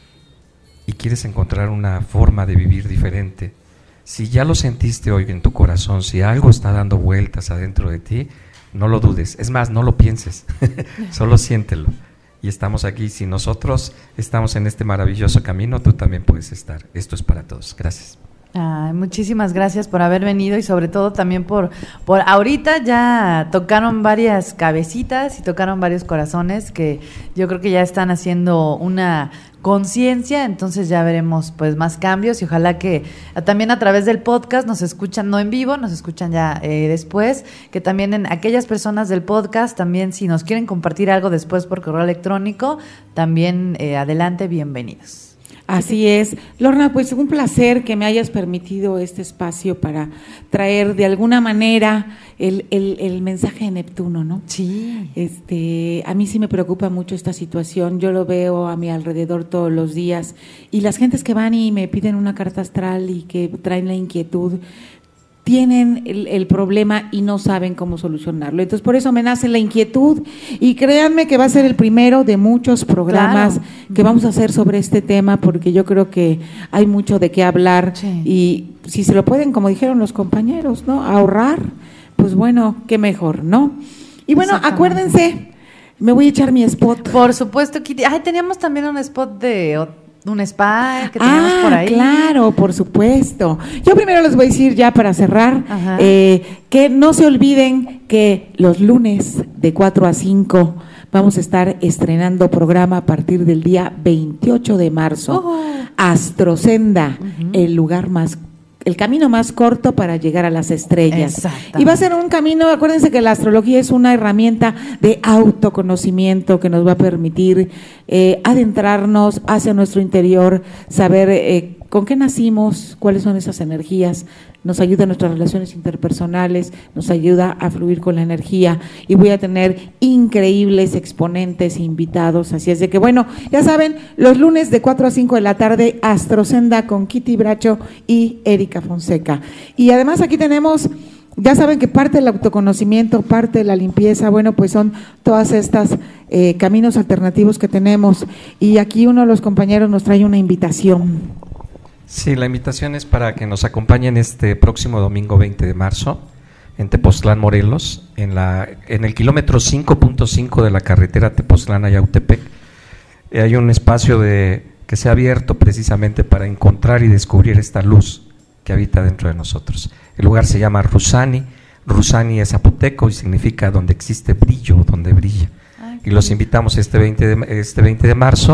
y quieres encontrar una forma de vivir diferente, si ya lo sentiste hoy en tu corazón, si algo está dando vueltas adentro de ti, no lo dudes, es más, no lo pienses, solo siéntelo. Y estamos aquí, si nosotros estamos en este maravilloso camino, tú también puedes estar. Esto es para todos. Gracias. Ah, muchísimas gracias por haber venido y sobre todo también por, por ahorita ya tocaron varias cabecitas y tocaron varios corazones que yo creo que ya están haciendo una conciencia, entonces ya veremos pues más cambios y ojalá que también a través del podcast nos escuchan, no en vivo, nos escuchan ya eh, después, que también en aquellas personas del podcast también si nos quieren compartir algo después por correo electrónico, también eh, adelante, bienvenidos. Así es. Lorna, pues un placer que me hayas permitido este espacio para traer de alguna manera el, el, el mensaje de Neptuno, ¿no? Sí. Este, a mí sí me preocupa mucho esta situación, yo lo veo a mi alrededor todos los días y las gentes que van y me piden una carta astral y que traen la inquietud, tienen el, el problema y no saben cómo solucionarlo. Entonces, por eso me nace la inquietud y créanme que va a ser el primero de muchos programas claro. que vamos a hacer sobre este tema porque yo creo que hay mucho de qué hablar sí. y si se lo pueden, como dijeron los compañeros, ¿no? Ahorrar, pues bueno, qué mejor, ¿no? Y bueno, acuérdense, me voy a echar mi spot. Por supuesto, Kitty. Ay, teníamos también un spot de un spa que teníamos ah, por ahí. Claro, por supuesto. Yo primero les voy a decir ya para cerrar eh, que no se olviden que los lunes de cuatro a cinco vamos a estar estrenando programa a partir del día veintiocho de marzo. Uh-huh. Astrosenda, uh-huh. el lugar más el camino más corto para llegar a las estrellas. Y va a ser un camino, acuérdense que la astrología es una herramienta de autoconocimiento que nos va a permitir eh, adentrarnos hacia nuestro interior, saber eh, con qué nacimos, cuáles son esas energías, nos ayuda en nuestras relaciones interpersonales, nos ayuda a fluir con la energía y voy a tener increíbles exponentes invitados, así es de que bueno, ya saben, los lunes de cuatro a cinco de la tarde, Astrosenda con Kitty Bracho y Erika Fonseca. Y además aquí tenemos, ya saben que parte del autoconocimiento, parte de la limpieza, bueno, pues son todas estas eh, caminos alternativos que tenemos y aquí uno de los compañeros nos trae una invitación. Sí, la invitación es para que nos acompañen este próximo domingo veinte de marzo en Tepoztlán, Morelos, en la en el kilómetro cinco punto cinco de la carretera Tepoztlán a Yautepec. Eh, hay un espacio de que se ha abierto precisamente para encontrar y descubrir esta luz que habita dentro de nosotros. El lugar se llama Rusani. Rusani es zapoteco y significa donde existe brillo, donde brilla. Y los invitamos este veinte de, este veinte de marzo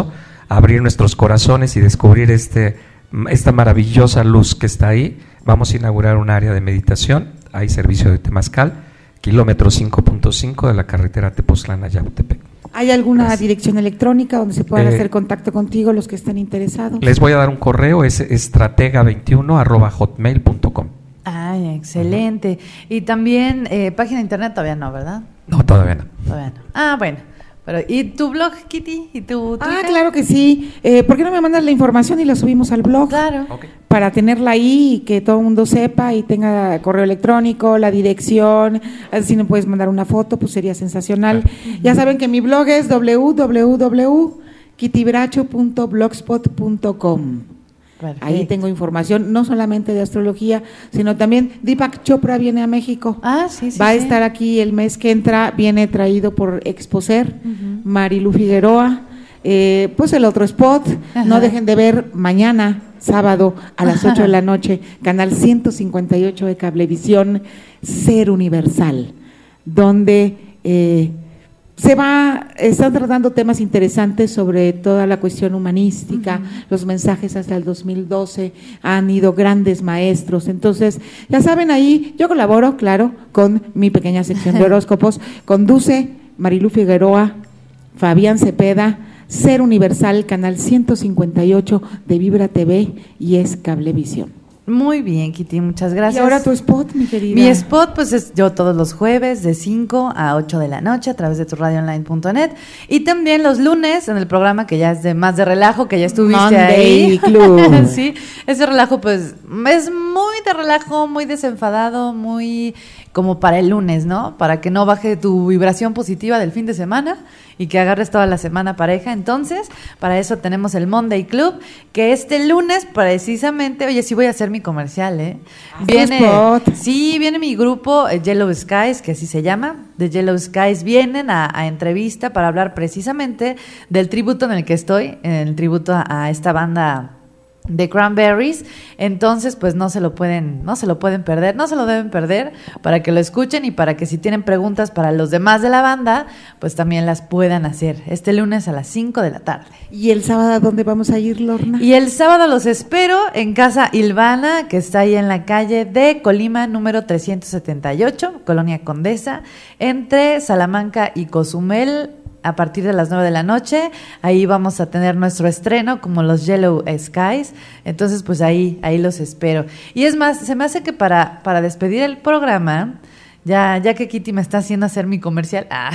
abrir nuestros corazones y descubrir este, esta maravillosa luz que está ahí. Vamos a inaugurar un área de meditación, hay servicio de temazcal, kilómetro cinco punto cinco de la carretera Tepoztlán-Yautepec. ¿Hay alguna Gracias. dirección electrónica donde se puedan Eh, hacer contacto contigo los que estén interesados? Les voy a dar un correo, es estratega veintiuno arroba hotmail punto com. Ay, excelente. Y también, eh, página de internet todavía no, ¿verdad? No, todavía no. Todavía no. Ah, bueno. Pero, ¿y tu blog, Kitty? ¿Y tu Ah, Twitter? claro que sí. Eh, ¿Por qué no me mandas la información y la subimos al blog? Claro. Ok. Para tenerla ahí y que todo el mundo sepa y tenga correo electrónico, la dirección. Si no puedes mandar una foto, pues sería sensacional. Ya saben que mi blog es doble u doble u doble u punto kitty bracho punto blogspot punto com. Perfecto. Ahí tengo información, no solamente de astrología, sino también Deepak Chopra viene a México. Ah, sí, sí. Va a sí. estar aquí el mes que entra, viene traído por Exposer, Ujú. Marilu Figueroa. Eh, pues el otro spot, Ajá. no dejen de ver mañana, sábado, a las ocho de la noche, canal ciento cincuenta y ocho de Cablevisión, Ser Universal, donde eh, se va, están tratando temas interesantes sobre toda la cuestión humanística, uh-huh. Los mensajes hasta el dos mil doce, han ido grandes maestros, entonces, ya saben, ahí yo colaboro, claro, con mi pequeña sección de horóscopos, conduce Marilu Figueroa, Fabián Cepeda, Ser Universal, canal ciento cincuenta y ocho de Vibra T V y es Cablevisión. Muy bien, Kitty, muchas gracias. Y ahora tu spot, mi querida. Mi spot, pues es yo todos los jueves de cinco a ocho de la noche a través de tu radio online punto net y también los lunes en el programa que ya es de más de relajo, que ya estuviste Monday ahí. Club. Sí, ese relajo pues es muy de relajo, muy desenfadado, muy como para el lunes, ¿no? Para que no baje tu vibración positiva del fin de semana y que agarres toda la semana pareja. Entonces, para eso tenemos el Monday Club, que este lunes precisamente, oye, sí voy a hacer mi comercial, ¿eh? Viene, spot. sí, viene mi grupo eh, Yellow Skies, que así se llama, de Yellow Skies, vienen a, a entrevista para hablar precisamente del tributo en el que estoy, en el tributo a, a esta banda de Cranberries. Entonces pues no se lo pueden no se lo pueden perder, no se lo deben perder, para que lo escuchen y para que si tienen preguntas para los demás de la banda pues también las puedan hacer este lunes a las cinco de la tarde. ¿Y el sábado a dónde vamos a ir, Lorna? Y el sábado los espero en Casa Ilvana, que está ahí en la calle de Colima número trescientos setenta y ocho, Colonia Condesa, entre Salamanca y Cozumel, a partir de las nueve de la noche. Ahí vamos a tener nuestro estreno como los Yellow Skies, entonces pues ahí ahí los espero. Y es más, se me hace que para, para despedir el programa, ya, ya que Kitty me está haciendo hacer mi comercial, ah,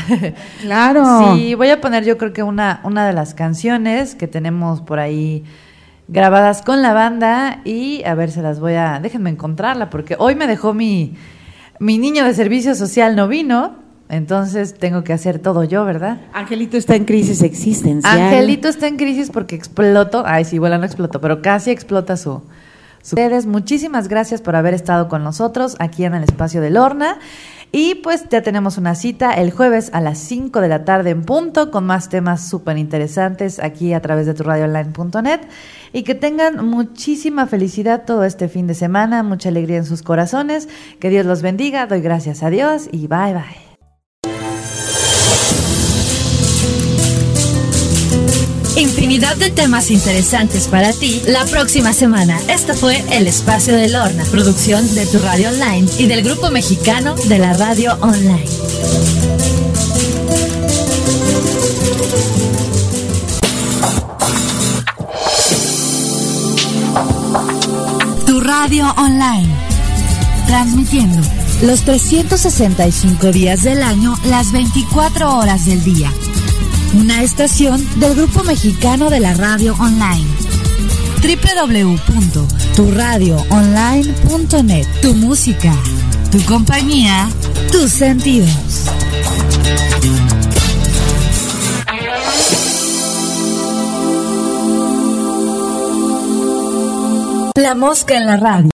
Claro. sí, voy a poner yo creo que una, una de las canciones que tenemos por ahí grabadas con la banda y a ver, se las voy a, déjenme encontrarla porque hoy me dejó mi, mi niño de servicio social, no vino. Entonces tengo que hacer todo yo, ¿verdad? Angelito está en crisis existencial. Angelito está en crisis porque explotó, ay sí, bueno, no explotó, pero casi explota su... su... Ustedes, muchísimas gracias por haber estado con nosotros aquí en el espacio de Lorna. Y pues ya tenemos una cita el jueves a las cinco de la tarde en punto con más temas súper interesantes aquí a través de tu radio online punto net. Y que tengan muchísima felicidad todo este fin de semana, mucha alegría en sus corazones. Que Dios los bendiga, doy gracias a Dios y bye bye. Infinidad de temas interesantes para ti la próxima semana. Esto fue El Espacio de Lorna, producción de tu radio online y del grupo mexicano de la radio online. Tu radio online, transmitiendo los trescientos sesenta y cinco días del año, las veinticuatro horas del día. Una estación del grupo mexicano de la radio online. doble u doble u doble u punto tu radio online punto net. Tu música, tu compañía, tus sentidos. La mosca en la radio.